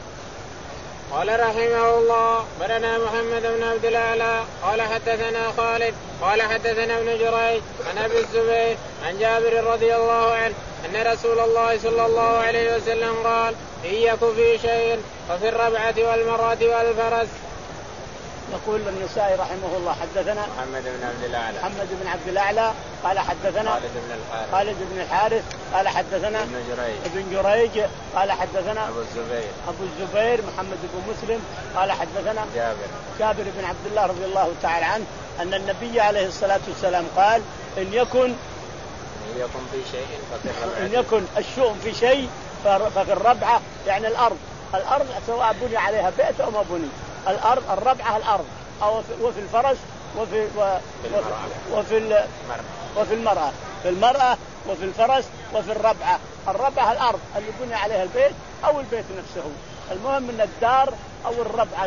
قال رحمه الله برنا محمد بن عبد الأعلى قال حدثنا خالد قال حدثنا ابن جريج عن أبي الزبير عن جابر رضي الله عنه أن رسول الله صلى الله عليه وسلم قال إن يكن في شيء ففي الربعة والمرأة والفرس. يقول النسائي رحمه الله حدثنا محمد بن عبد الأعلى محمد بن عبد الأعلى قال حدثنا خالد بن الحارث خالد بن الحارث قال حدثنا ابن جريج ابن جريج قال حدثنا أبو الزبير أبو الزبير محمد بن مسلم قال حدثنا جابر جابر بن عبد الله رضي الله تعالى عنه أن النبي عليه الصلاة والسلام قال إن يكن إن يكن في شيء ففي الربعة إن يكن الشؤم في شيء ففي الربعة، يعني الأرض الأرض سواء بني عليها بيت أو ما بني، الأرض الربعة الأرض، أو في وفي الفرس وفي وفي وفي, وفي المرأة في المرأة وفي الفرس وفي الربعة. الربعة الأرض اللي بني عليها البيت أو البيت نفسه، المهم أن الدار أو الربعة.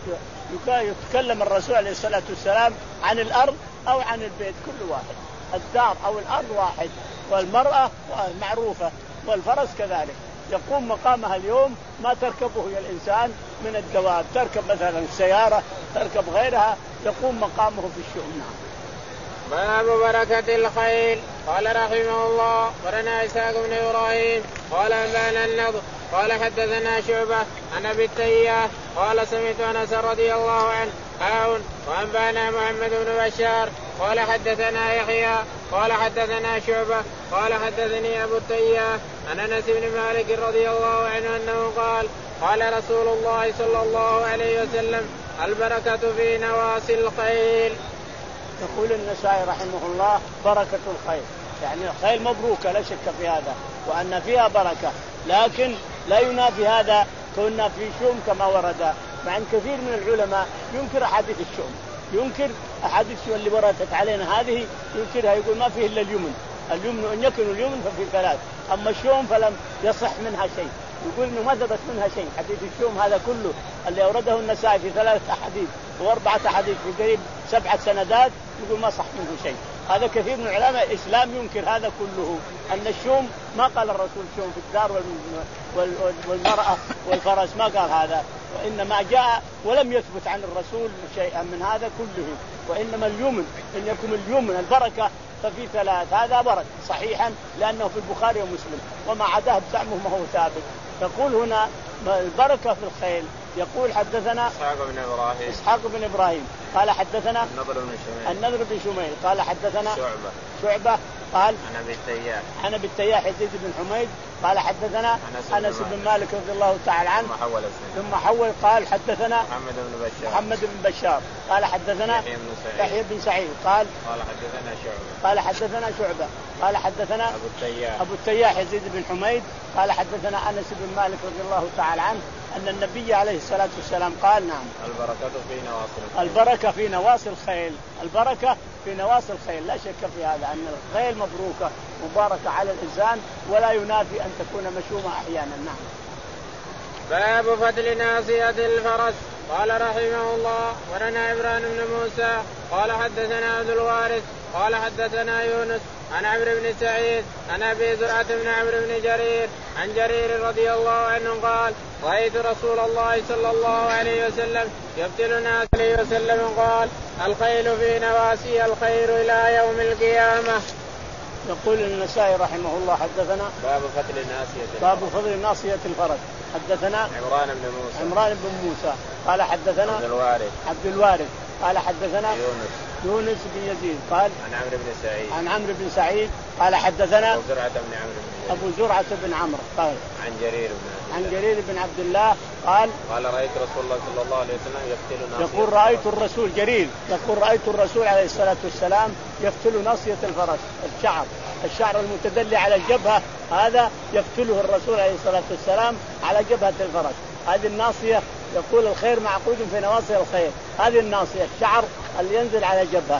يتكلم الرسول عليه الصلاة والسلام عن الأرض أو عن البيت كل واحد، الدار أو الأرض واحد، والمرأة معروفة والفرس كذلك يقوم مقامها اليوم ما تركبه هي الإنسان من الدواب، تركب مثلا السيارة تركب غيرها يقوم مقامه في الشؤم. باب بركة الخيل. قال رحمه الله ورنا إسحاق بن إبراهيم قال أنبأنا النضر قال حدثنا شعبة عن أبي التياح قال سمعت أنس رضي الله عنه عون وأنبأنا محمد بن بشار قال حدثنا يحيى قال حدثنا شعبة قال حدثني أبو التياح عن أنس بن مالك رضي الله عنه أنه قال قال رسول الله صلى الله عليه وسلم البركة في نواصي الخيل. يقول النسائي رحمه الله بركة الخيل، يعني الخيل مبروكة لا شك في هذا وأن فيها بركة، لكن لا ينافي هذا كنا في شؤم كما ورد، مع أن كثير من العلماء ينكر حديث الشؤم ينكر أحاديث اللي وردت علينا هذه ينكرها، يقول ما فيه إلا اليمن، اليمن أن يكن اليمن ففي ثلاث، أما الشوم فلم يصح منها شيء، يقول إنه ما ثبت منها شيء. حديث الشوم هذا كله اللي أورده النسائي في ثلاثة أحاديث وأربعة أحاديث في قريب سبعة سندات، يقول ما صح منه شيء. هذا كثير من علماء الإسلام ينكر هذا كله، أن الشوم ما قال الرسول شوم في الدار والمرأة والفرس، ما قال هذا، وإنما جاء ولم يثبت عن الرسول شيئا من هذا كله. وإنما اليمن إن يكون اليمن البركة ففي ثلاث، هذا ورد صحيحا لأنه في البخاري ومسلم، وما عداه بزعمه ما هو ثابت. تقول هنا البركة في الخيل. يقول حدثنا إسحاق بن إبراهيم إسحاق بن إبراهيم قال حدثنا النضر بن شميل النضر بن شميل قال حدثنا شعبة شعبة قال عن أبي التياح عن أبي التياح يزيد بن حميد قال حدثنا أنس بن مالك رضي الله تعالى عنه ثم حول ثم حول قال حدثنا محمد بن بشار محمد بن بشار قال حدثنا يحيى بن سعيد يحيى بن سعيد قال قال حدثنا شعبة قال حدثنا شعبة قال حدثنا أبو التياح أبو التياح يزيد بن حميد قال حدثنا أنس بن مالك رضي الله تعالى عنه أن النبي عليه الصلاة والسلام قال نعم البركة في نواصي الخيل. البركة في نواصي الخيل، البركة في نواصي الخيل، لا شك في هذا أن الخيل مبروكة مباركة على الإنسان ولا ينافي أن تكون مشومة أحيانا. نعم. باب فتل ناصية الفرس. قال رحمه الله ولنا إبراهيم بن موسى قال حدثنا عبد الوارث قال حدثنا يونس عن عمرو بن سعيد عن أبي زرعة بن عمرو بن جرير عن جرير رضي الله عنه قال رأيت رسول الله صلى الله عليه وسلم يفتل الناس عليه وسلم قال الخيل في نواسي الخير إلى يوم القيامة. يقول النسائي رحمه الله حدثنا باب فتل ناصية باب فضل ناصية الفرس. حدثنا عمران بن موسى عمران بن موسى قال حدثنا عبد الوارث عبد الوارث قال حدثنا يونس يونس بن يزيد قال عن عمرو بن سعيد عن عمرو بن سعيد قال حدثنا أبو زرعة بن عمرو بن أبو زرعة بن عمرو قال عن جرير بن عن جرير بن عبد الله قال قال رأيت رسول الله صلى الله عليه وسلم يفتل ناصية يقول رأيت الرسول جرير يقول رأيت الرسول عليه الصلاة والسلام يفتل ناصية الفرس، الشعر الشعر المتدلي على الجبهة هذا يفتله الرسول عليه الصلاة والسلام على جبهة الفرس. هذه الناصية يقول الخير معقود في نواصي الخير، هذه الناصية الشعر اللي ينزل على الجبهة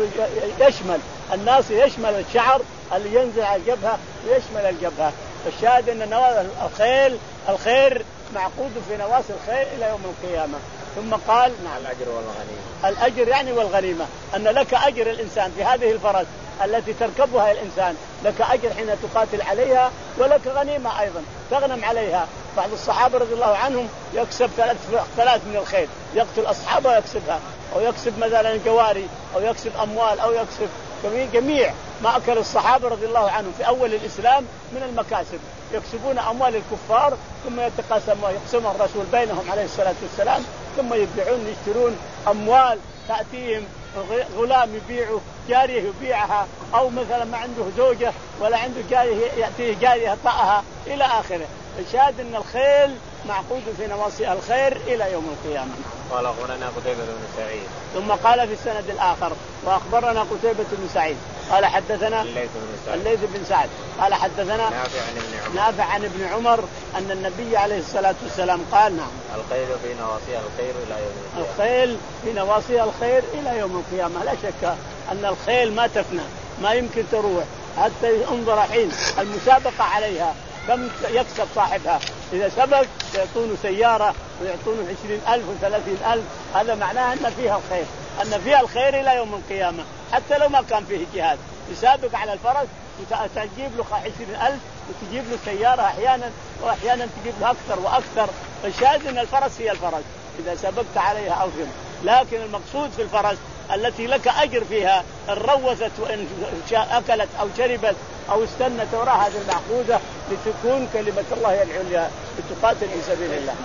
يشمل الناصية يشمل الشعر اللي ينزل على الجبهة ويشمل الجبهة. فالشاهد أن الخيل الخير معقود في نواصي الخير إلى يوم القيامة. ثم قال نعم الأجر والغنيمة. الأجر يعني والغنيمة، أن لك أجر الإنسان في هذه الفرس التي تركبها الإنسان، لك أجر حين تقاتل عليها ولك غنيمة أيضا تغنم عليها. بعض الصحابة رضي الله عنهم يكسب ثلاث ثلاث من الخير، يقتل أصحابه ويكسبها، أو يكسب مثلا جواري أو يكسب أموال أو يكسب جميع ما أكل الصحابة رضي الله عنهم في أول الإسلام من المكاسب، يكسبون أموال الكفار ثم يتقاسمون يقسمها الرسول بينهم عليه الصلاة والسلام، ثم يبيعون يشترون أموال تأتيهم غلام يبيعه جاريه يبيعها، أو مثلا ما عنده زوجة ولا عنده جاريه يأتيه جاريه يطأها إلى آخره. الشاهد أن الخيل معقود في نواصي الخير إلى يوم القيامة. قال أخبرنا قتيبة بن سعيد ثم قال في السند الآخر وأخبرنا قتيبة بن سعيد قال حدثنا الليث بن سعد الليث بن سعد قال حدثنا نافع عن ابن عمر نافع عن ابن عمر أن النبي عليه الصلاة والسلام قال نعم الخيل في نواصيها الخير إلى يوم القيامة. الخيل في نواصيها الخير إلى يوم القيامة. لا شك أن الخيل ما تفنى، ما يمكن تروح حتى انظر حين المسابقة عليها كم يكسب صاحبها، إذا سبق يعطونه سيارة ويعطونه عشرين ألف وثلاثين ألف، هذا معناه أن فيها الخير، أن فيها الخير إلى يوم القيامة. حتى لو ما كان فيه جهاد يسابق على الفرس وتجيب له عشرين ألف وتجيب له سيارة أحيانا وأحيانا تجيب له أكثر وأكثر. فالشاهد أن الفرس هي الفرس إذا سبقت عليها أو فيها. لكن المقصود في الفرس التي لك أجر فيها إن روثت وإن أكلت أو شربت أو استنت وراء هذه المعقودة لتكون كلمة الله هي العليا لتقاتل في سبيل الله.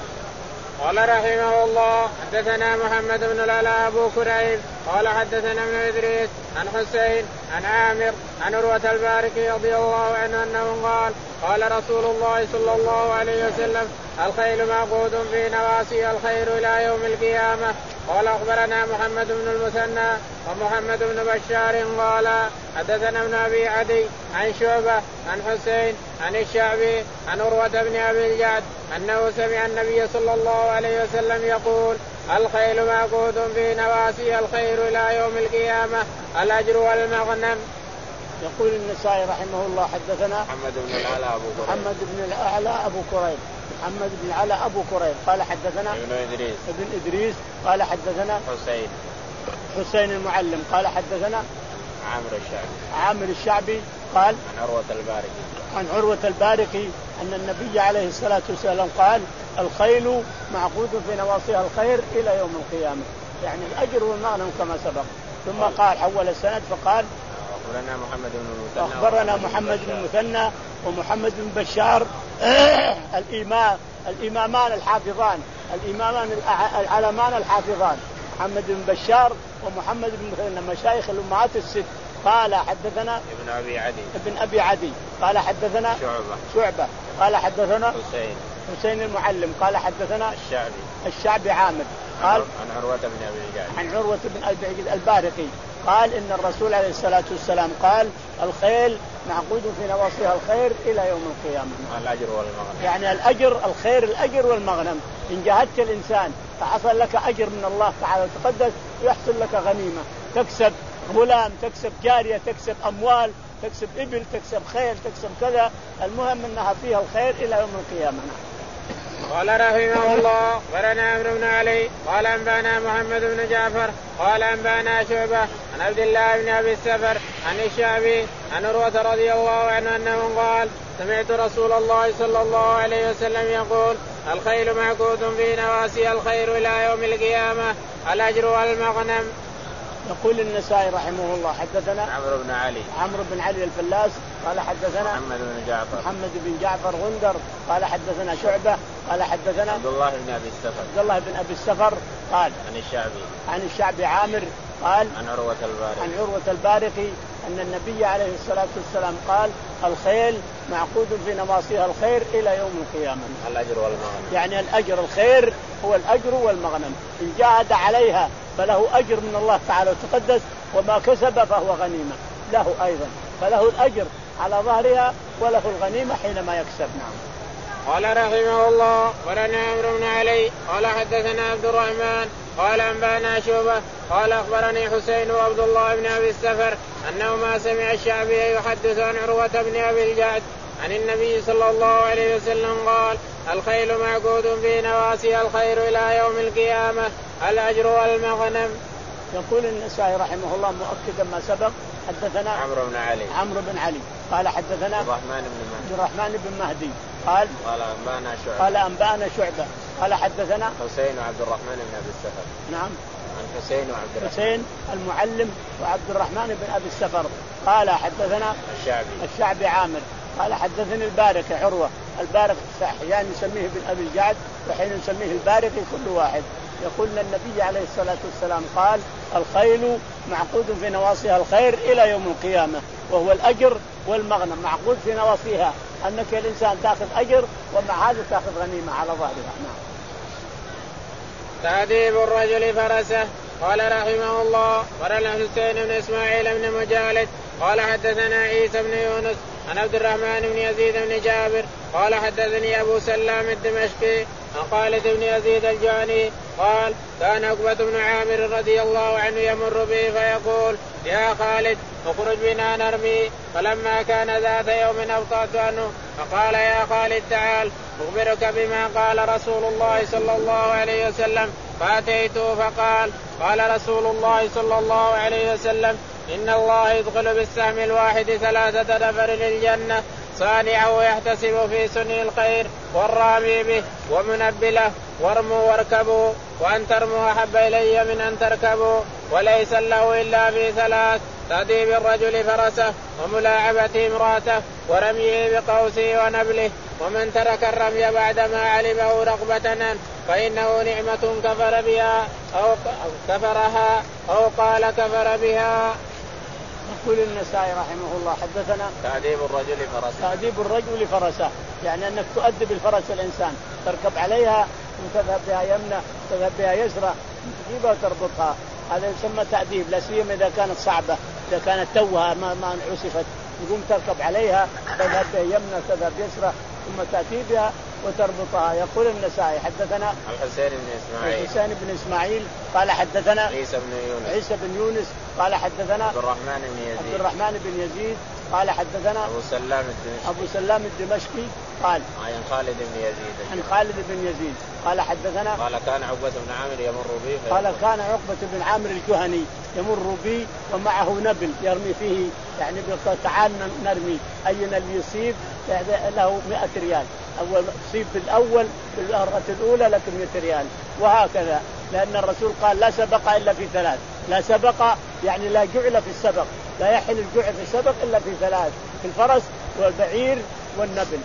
قال رحمه الله حدثنا محمد بن العلاء أبو كريب قال حدثنا ابن إدريس عن حسين عن عامر عن عروة الباركي رضي الله عنه أنه قال قال رسول الله صلى الله عليه وسلم الخيل معقود في نواسي الخير إلى يوم القيامة. قال أخبرنا محمد بن المثنى ومحمد بن بشار قال حدثنا ابن أبي عدي عن شعبة عن حسين عن الشعبي عن عروة بن أبي الجعد أنه سمع النبي صلى الله عليه وسلم يقول الخيل معقود في نواسي الخير إلى يوم القيامة الأجر والمغنم. يقول النسائي رحمه الله حدثنا محمد بن العلاء أبو كريب محمد بن العلاء أبو كريب محمد بن العلاء أبو كريب قال حدثنا ابن إدريس ابن إدريس قال حدثنا حسين حسين المعلم قال حدثنا عامر الشعبي عامر الشعبي قال عن عروة البارقي عن عروة البارقي أن النبي عليه الصلاة والسلام قال الخيل معقود في نواصيها الخير إلى يوم القيامة، يعني الأجر والمغنم كما سبق. ثم قال حول السند فقال أخبرنا محمد بن المثنى أخبرنا محمد بن المثنى ومحمد بن بشار الإمام الإمامان الحافظان الإمامان العلمان الحافظان محمد بن بشار ومحمد بن مثنى مشايخ الأمهات الست. قال حدثنا ابن أبي عدي ابن أبي عدي قال حدثنا شعبة شعبة قال حدثنا حسين حسين المعلم قال حدثنا الشعبي الشعبي عامر قال عن عروة بن أبي الجعد عن عروة بن أبي البارقي قال إن الرسول عليه الصلاة والسلام قال الخيل معقود في نواصيها الخير إلى يوم القيامة، الأجر والمغنم، يعني الأجر الخير الأجر والمغنم. إن جاهدت الإنسان فحصل لك أجر من الله تعالى وتقدس ويحصل لك غنيمة، تكسب غلام، تكسب جارية، تكسب أموال، تكسب إبل، تكسب خيل، تكسب كذا، المهم أنها فيها الخير إلى يوم القيامة. قال رحمه الله أخبرنا عمرو بن علي قال أنبانا محمد بن جعفر قال أنبانا شعبة عن عبد الله بن أبي السفر عن الشعبي عن عروة رضي الله عنه أنه قال سمعت رسول الله صلى الله عليه وسلم يقول الخيل معقود في نواسي الخير إلى يوم القيامة الأجر والمغنم. يقول النسائي رحمه الله حدثنا عمرو بن علي عمرو بن علي الفلاس قال حدثنا محمد بن جعفر محمد بن جعفر غندر قال حدثنا شعبة قال حدثنا عبد الله بن أبي السفر عبد الله بن أبي السفر قال عن الشعبي عن الشعبي عامر قال عن عروة البارقي عن عروة البارقي أن النبي عليه الصلاة والسلام قال الخيل معقود في نواصيها الخير إلى يوم القيامة الأجر والمغنم، يعني الأجر الخير هو الأجر والمغنم، إن جاهد عليها فله أجر من الله تعالى وتقدس، وما كسب فهو غنيمة له أيضا، فله الأجر على ظهرها وله الغنيمة حينما يكسب. نعم. قال رحمه الله ولنا عمرو بن علي قال حدثنا عبد الرحمن قال أنبانا شعبة قال أخبرني حسين وعبد الله بن أبي السفر أنه ما سمع الشعبي يحدث عن عروة بن أبي الجعد عن النبي صلى الله عليه وسلم قال الخيل معقود في نواسيها الخير إلى يوم القيامة الأجر والمغنم. يقول النسائي رحمه الله مؤكدا ما سبق حدثنا عمرو بن علي عمرو بن علي قال حدثنا عبد الرحمن بن مهدي عبد الرحمن بن مهدي قال قال أنبانا شعبة قال أنبانا شعبة قال حدثنا حسين وعبد الرحمن بن أبي السفر نعم عن حسين وعبد الرحمن حسين المعلم وعبد الرحمن بن أبي السفر قال حدثنا الشعبي الشعبي عامر قال حدثني البارقي عروة البارقي أحيانا يسميه بن أبي الجعد وحين يسميه البارقي كل واحد. يقول النبي عليه الصلاة والسلام قال الخيل معقود في نواصيها الخير إلى يوم القيامة، وهو الأجر والمغنم، معقود في نواصيها أنك الإنسان تأخذ أجر ومع هذا تأخذ غنيمة على ظهرها. نعم. تأديب الرجل فرسه. قال رحمه الله ورنا حسين بن إسماعيل بن مجالد قال حدثنا عيسى بن يونس عن عبد الرحمن بن يزيد بن جابر قال حدثني أبو سلام الدمشقي عن خالد بن يزيد الجاني قال كان عقبة بن عامر رضي الله عنه يمر به فيقول يا خالد اخرج بنا نرمي، فلما كان ذات يوم أبطأت عنه فقال يا خالد تعال أخبرك بما قال رسول الله صلى الله عليه وسلم، فأتيته فقال قال رسول الله صلى الله عليه وسلم إن الله يدخل بالسهم الواحد ثلاثة نفر للجنة صانعا ويحتسب في سنن الخير والرامي به ومنبله وارموا واركبوا، وأن ترموا أحب إلي من أن تركبوا، وليس له إلا في ثلاث: تأديب الرجل فرسه وملاعبته امرأته ورميه بقوسه ونبله. ومن ترك الرمي بعدما علمه رغبة فإنه نعمة كفر بها أو كفرها أو قال كفر بها. يقول النسائي رحمه الله حدثنا تأديب الرجل فرسه تأديب الرجل فرسه، يعني أنك تؤدب الفرس الإنسان، تركب عليها وتذهب بها يمنى تذهب بها يسرى تجيبها وتربطها، هذا يسمى تأديب، لا سيما إذا كانت صعبة، إذا كانت توها ما ما عسفت، يقوم تركب عليها تذهب بها يمنى تذهب يسرى ثم تأتي بها وتربطها. يقول النسائي حدثنا الحسين بن إسماعيل الحسين بن إسماعيل قال حدثنا عيسى بن يونس عيسى بن يونس قال حدثنا عبد الرحمن بن يزيد عبد الرحمن بن يزيد قال حدثنا أبو سلام الدمشقي أبو سلام الدمشقي قال عن خالد بن يزيد عن خالد بن يزيد قال حدثنا قال كان عقبة بن عامر يمر بي قال كان عقبة بن عامر الجهني يمر بي ومعه نبل يرمي فيه، يعني تعال نرمي أينا اللي يصيب له مئة ريال، أول يصيب بالأول بالأرة الأولى لكن مئة ريال، وهكذا. لأن الرسول قال لا سبق إلا في ثلاث، لا سبق يعني لا جعل في السبق، لا يحل الجوع في السبق إلا في ثلاث، في الفرس والبعير والنبل.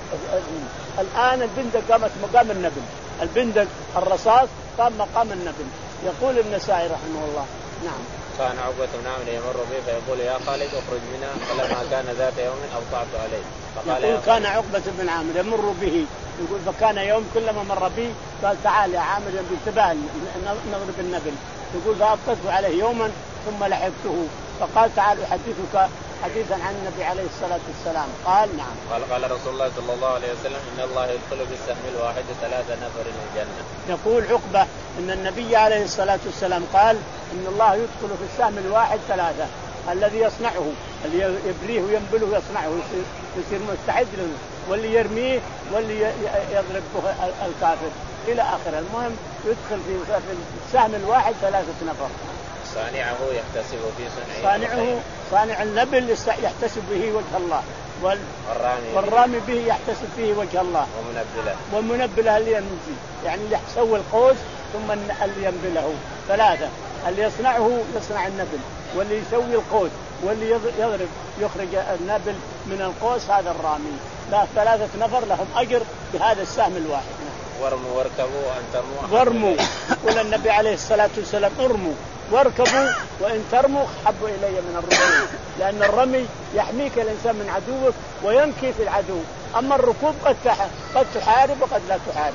الآن البندق قامت مقام النبل، البندق الرصاص قام مقام النبل. يقول النسائي رحمه الله نعم كان عقبة بن عامر يمر به فيقول يا خالد اخرج منها، فلما كان ذات يوم أبطأت عليه فقال يقول كان عقبة بن عامر يمر به، يقول فكان يوم كلما مر به قال تعال يا عامر انتبه نضرب النبل، يقول فأبطأت عليه يوما ثم لحقته فقال تعال أحدثك حديثا عن النبي عليه الصلاة والسلام. قال نعم قال قال رسول الله صلى الله عليه وسلم إن الله يدخل بالسهم الواحد ثلاثة نفر الجنة. يقول عقبة إن النبي عليه الصلاة والسلام قال إن الله يدخل في السهم الواحد ثلاثة، الذي يصنعه اللي يبريه وينبله يصنعه يصير, يصير مستعد له، واللي يرميه واللي يضرب به الكافر إلى آخره. المهم يدخل في السهم الواحد ثلاثة نفر. صانعه يحتسب في صنعه صانعه صانع النبل يحتسب به وجه الله، وال... والرامي, والرامي به يحتسب فيه وجه الله، ومنبله والمنبله اللي ينزل يعني اللي يسوي القوس ثم اللي ينبله. ثلاثة، اللي يصنعه يصنع النبل، واللي يسوي القوس، واللي يضرب يخرج النبل من القوس هذا الرامي. لا ثلاثة نفر لهم أجر بهذا السهم الواحد. ورموا واركبوا وأن ترموا ورموا قال النبي عليه الصلاة والسلام ارموا واركبوا وإن ترموا حب إلي من الرمي، لأن الرمي يحميك الإنسان من عدوك وينكي في العدو، أما الركوب قد قد تحارب وقد لا تحارب.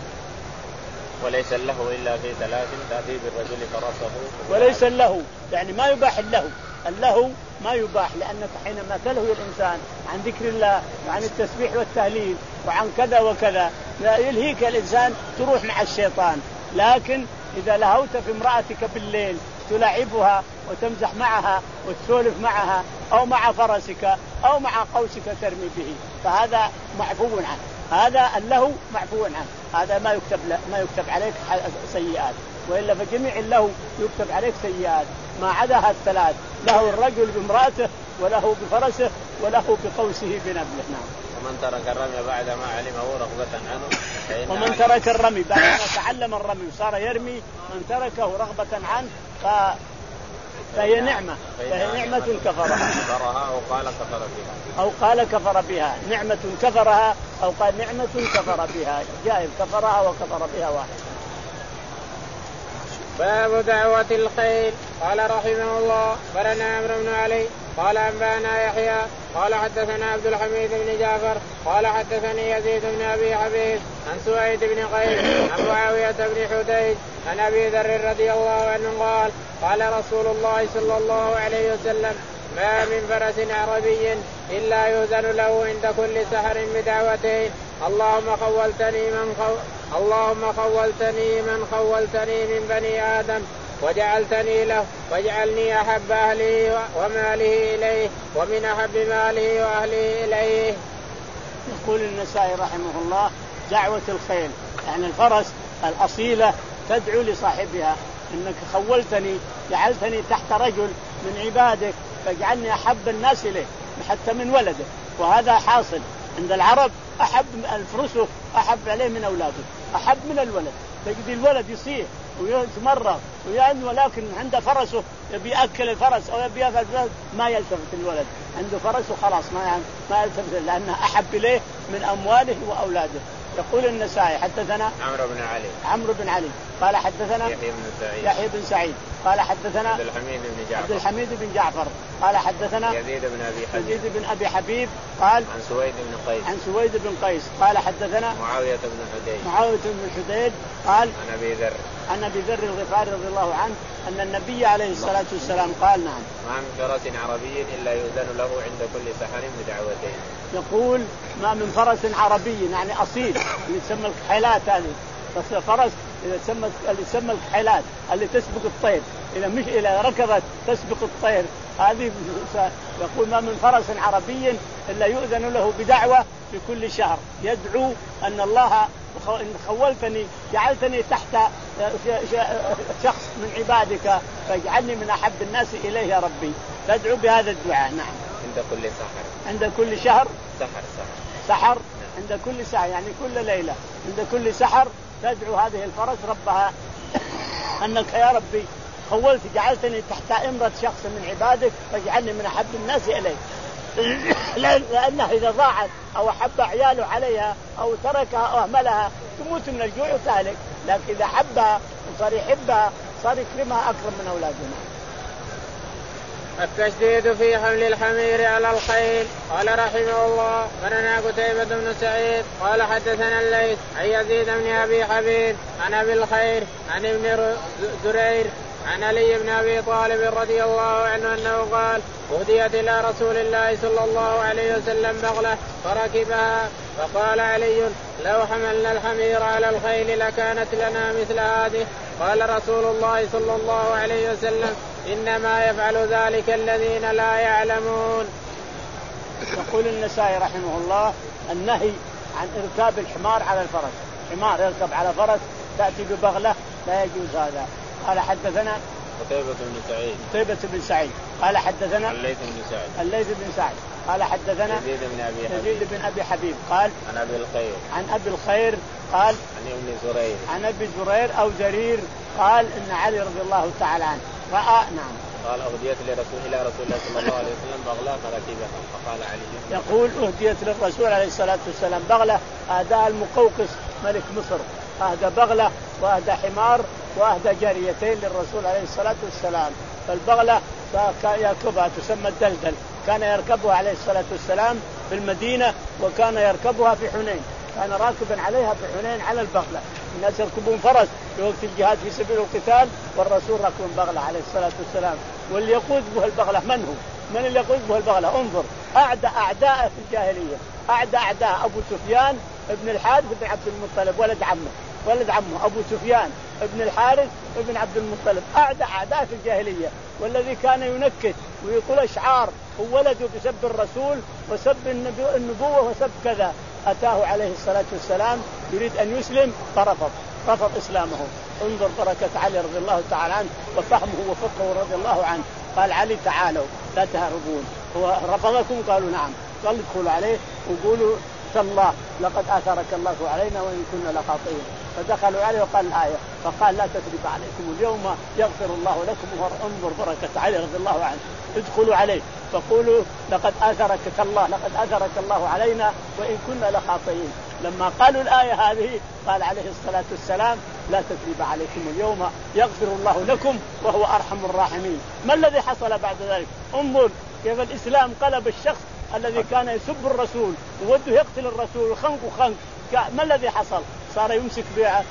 وليس له إلا في ثلاث تأديب الرجل فرسه، وليس له يعني ما يباح له، اللهو ما يباح، لأنك حينما تلهي الإنسان عن ذكر الله وعن التسبيح والتهليل وعن كذا وكذا لا يلهيك الإنسان تروح مع الشيطان. لكن إذا لهوت في امرأتك بالليل تلاعبها وتمزح معها وتسولف معها أو مع فرسك أو مع قوسك ترمي به فهذا معفو عنه، هذا اللهو معفو عنه، هذا ما يكتب ما يكتب عليك سيئات، وإلا فجميع اللهو يكتب عليك سيئات ما عدا الثلاث، له الرجل بامرأته وله بفرسه وله بقوسه بنبله. نعم. ومن ترك الرمي بعد ما علمه رغبة عنه ومن ترك الرمي بعد ما تعلم الرمي وصار يرمي من تركه رغبة عنه ف... فهي نعمة فهي نعمة كفرها أو قال كفر بها أو قال كفر بها نعمة كفرها أو قال نعمة كفر بها، جائز كفرها وكفر بها واحد. باب دعوة الخيل. قال رحمه الله برنا عمرو بن علي قال أنبانا يحيى قال حدثنا عبد الحميد بن جعفر قال حدثني يزيد بن أبي حبيب عن سويد بن قيس عن معاوية بن حديج عن أبي ذر رضي الله عنه قال قال رسول الله صلى الله عليه وسلم ما من فرس عربي إلا يؤذن له عند كل سحر بدعوتين اللهم خولتني من خو... اللهم خولتني من خولتني من بني آدم وجعلتني له واجعلني أحب أهلي وماله إليه ومن أحب ماله وأهله إليه. يقول النسائي رحمه الله دعوة الخيل يعني الفرس الأصيلة تدعو لصاحبها إنك خولتني جعلتني تحت رجل من عبادك فاجعلني أحب الناس إليه حتى من ولده، وهذا حاصل عند العرب أحب الفرس أحب عليه من أولاده، أحب من الولد، تجد الولد يصيح ويتمرغ ويعني ولكن عنده فرسه يبي يأكل الفرس أو يبي يأكل الفرس ما يلتفت الولد، عنده فرسه خلاص ما ما يلتفت لأنه أحب إليه من أمواله وأولاده. يقول النسائي حدثنا عمرو بن علي عمرو بن علي قال حدثنا يحيى بن سعيد يحيى بن سعيد قال حدثنا عبد الحميد بن جعفر عبد الحميد بن جعفر قال حدثنا يزيد بن أبي حبيب يزيد بن أبي حبيب قال عن سويد بن قيس عن سويد بن قيس قال حدثنا معاوية بن حديد معاوية بن حديد قال عن أبي ذر عن أبي ذر الغفاري رضي الله عنه أن النبي عليه الصلاة والسلام قال نعم ما من فرس عربي إلا يؤذن له عند كل سحر بدعوتين. يقول ما من فرس عربي يعني أصيل اللي يسمى الكحيلات هذه بس فرس إذا سمى اللي يسمى الكحيلات اللي تسبق الطير إذا مش إلى ركضت تسبق الطير هذه يقول ما من فرس عربي إلا يؤذن له بدعوة في كل شهر يدعو أن الله إن خولتني جعلتني تحت شخص من عبادك فاجعلني من أحب الناس إليه يا ربي تدعو بهذا الدعاء. نعم عند كل سحر عند كل شهر سحر سحر سحر عند كل ساعة يعني كل ليلة عند كل سحر تدعو هذه الفرس ربها أنك يا ربي خولت جعلتني تحت إمرة شخص من عبادك فاجعلني من أحب الناس إليك لأنها إذا ضاعت أو أحب عياله عليها أو تركها أو أهملها تموت من الجوع وتهلك لكن إذا حبها وصار يحبها صار يكرمها أكرم من أولادنا. التشديد في حمل الحمير على الخيل. قال رحمه الله قالنا قتيبة بن سعيد قال حدثنا الليث عن يزيد بن أبي حبيب عن أبي الخير عن ابن زرير عن علي بن أبي طالب رضي الله عنه أنه قال أهديت إلى رسول الله صلى الله عليه وسلم بغلة فركبها فقال علي لو حملنا الحمير على الخيل لكانت لنا مثل هذه. قال رسول الله صلى الله عليه وسلم إنما يفعل ذلك الذين لا يعلمون. يقول النسائي رحمه الله النهي عن إركاب الحمار على الفرس حمار يركب على فرس تأتي ببغلة لا يجوز هذا. قال حدثنا قتيبة بن سعيد قتيبة بن سعيد قال حدثنا الليث بن سعد الليث بن سعد قال حدثنا يزيد بن أبي حبيب يزيد بن أبي حبيب قال عن أبي الخير عن أبي الخير قال عن ابن زرير عن أبي زرير أو زرير قال إن علي رضي الله تعالى عنه رأى نعم قال أهديت لرسول إلى رسول الله صلى الله عليه وسلم بغلة فركبها فقال علي يقول أهديت للرسول عليه الصلاة والسلام بغلة أهداها المقوقس ملك مصر أهدى بغلة وأهدى حمار وأهدى جاريتين للرسول عليه الصلاة والسلام. فالبغلة يركبها تسمى الدلدل كان يركبها عليه الصلاة والسلام في المدينة وكان يركبها في حنين كان راكبا عليها في حنين على البغلة. الناس يركبون فرس في وقت الجهاد في سبيل القتال والرسول راكب بغلة عليه الصلاة والسلام. واللي يقود به البغلة من هو؟ من اللي يقود به البغلة؟ انظر أعدى أعداء في الجاهلية أعدى أعداء أبو سفيان ابن الحارث بن عبد المطلب ولد عمه ولد عمه أبو سفيان ابن الحارث ابن عبد المطلب أعدى أعداء في الجاهلية والذي كان ينكت ويقول أشعار وولده بسب الرسول وسب النبوة وسب كذا أتاه عليه الصلاة والسلام يريد أن يسلم فرفض رفض إسلامه. انظر بركة علي رضي الله تعالى عنه وفهمه وفقه رضي الله عنه. قال علي تعالوا لا تهربون هو رفضكم قالوا نعم قال ادخلوا عليه وقولوا تالله لقد آثرك الله علينا وإن كنا لخاطئين. فدخلوا عليه وقال الآية فقال لا تثريب عليكم اليوم يغفر الله لكم. انظر بركة علي رضي الله عنه ادخلوا عليه فقولوا لقد آثرك الله لقد آثرك الله علينا وإن كنا لخاطئين. لما قالوا الآية هذه قال عليه الصلاة والسلام لا تثريب عليكم اليوم يغفر الله لكم وهو أرحم الراحمين. ما الذي حصل بعد ذلك؟ انظر كيف الإسلام قلب الشخص الذي كان يسب الرسول ووده يقتل الرسول وخنق وخنق. ما الذي حصل؟ صار يمسك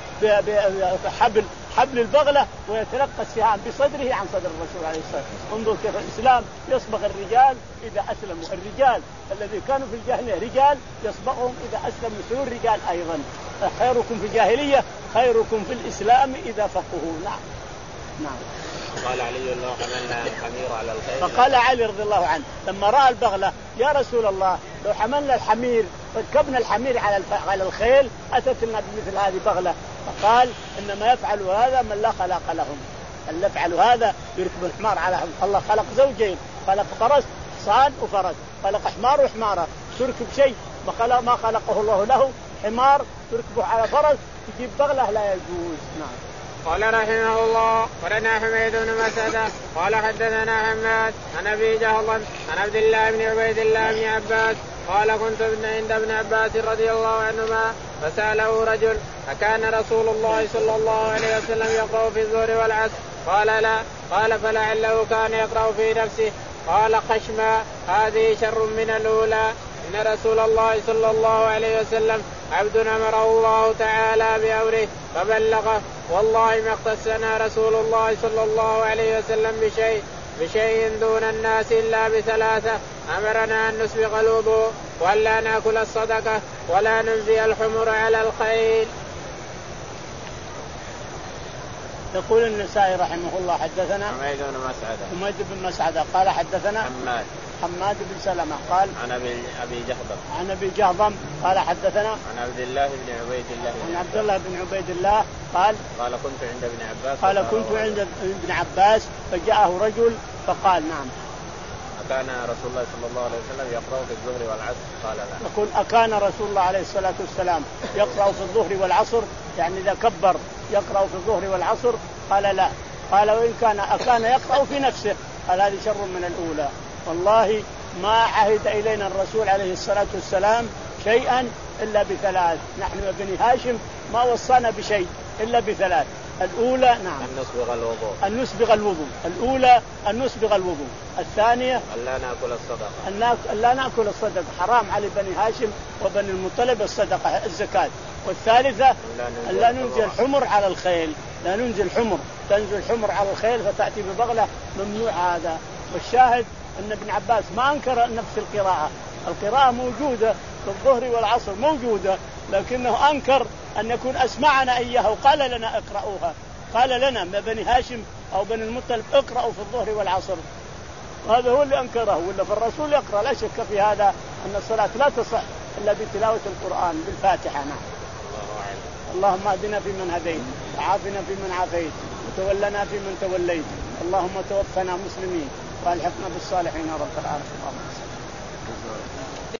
بحبل حبل البغلة ويتلقى السهام بصدره عن صدر الرسول عليه الصلاة والسلام. انظر كيف الإسلام يصبغ الرجال إذا أسلموا. الرجال الذي كانوا في الجاهلية رجال يصبغهم إذا أسلموا يصيرون رجال أيضا. خيركم في الجاهلية خيركم في الإسلام إذا فقهوا. نعم نعم. قال علي الله حملنا الحمير على الخيل. فقال علي رضي الله عنه لما رأى البغلة يا رسول الله لو حملنا الحمير ركبنا الحمير على على الخيل أتت لنا بمثل هذه بغلة. فقال إنما يفعل هذا من لا خلق لهم. اللي يفعل هذا يركب الحمار على الله خلق زوجين خلق فرس حصان وفرس خلق حمار وحمارة تركب شيء ما خلق ما خلقه الله له حمار تركبه على فرس تجيب بغلة لا يجوز. نعم. قال رحمه الله قرنا حميد بن مسعدة قال حدثنا حماد عن أبي جهل عن عبد الله بن عبيد الله بن عباس قال كنت عند ابن عباس رضي الله عنهما فسأله رجل أكان رسول الله صلى الله عليه وسلم يقرأ في الظهر والعصر؟ قال لا. قال فلعله كان يقرأ في نفسه. قال خشما هذه شر من الأولى. إن رسول الله صلى الله عليه وسلم عبد أمره الله تعالى بأمره فبلغه والله ما اختصنا رسول الله صلى الله عليه وسلم بشيء بشيء دون الناس إلا بثلاثة. أمرنا أن نسبغ الوضوء ولا نأكل الصدقة ولا ننزي الحمر على الخيل. يقول النسائي رحمه الله حدثنا حميد بن مسعدة حميد بن مسعدة قال حدثنا حماد حماد بن سلمة قال عن أبي جهضم عن أبي جهضم قال حدثنا عن عبد الله بن عبيد الله عن عبد الله بن عبيد الله قال قال كنت عند ابن عباس قال كنت عند ابن عباس فجاءه رجل فقال نعم أكان رسول الله صلى الله عليه وسلم يقرأ في الظهر والعصر؟ قال لا. يقول أكان رسول الله عليه الصلاة والسلام يقرأ في الظهر والعصر يعني إذا كبر يقرأ في الظهر والعصر؟ قال لا. قال وإن كان أكان يقرأ في نفسه قال هذه شر من الأولى. والله ما عهد إلينا الرسول عليه الصلاة والسلام شيئا إلا بثلاث. نحن بني هاشم ما وصانا بشيء إلا بثلاث. الأولى نعم أن نسبغ الوضوء أن نسبغ الوضوء الأولى أن نسبغ الوضوء. الثانية أن لا نأكل الصدقة أن لا نأكل الصدقة حرام على بني هاشم وبني المطلب الصدقة الزكاة. والثالثة أن لا ننزل الحمر على الخيل. لا ننزل الحمر تنزل الحمر على الخيل فتأتي ببغلة ممنوع هذا. والشاهد أن ابن عباس ما أنكر نفس القراءة. القراءة موجودة في الظهر والعصر موجودة لكنه أنكر أن يكون أسمعنا إياها وقال لنا اقرأوها. قال لنا ما بني هاشم أو بني المطلب اقرأوا في الظهر والعصر. هذا هو اللي أنكره. ولا فالرسول يقرأ لا شك في هذا أن الصلاة لا تصح إلا بتلاوة القرآن بالفاتحة. نعم. اللهم اهدنا فيمن هديت وعافنا فيمن عافيت وتولنا فيمن توليت اللهم توفنا مسلمين والحقنا بالصالحين رب العالمين.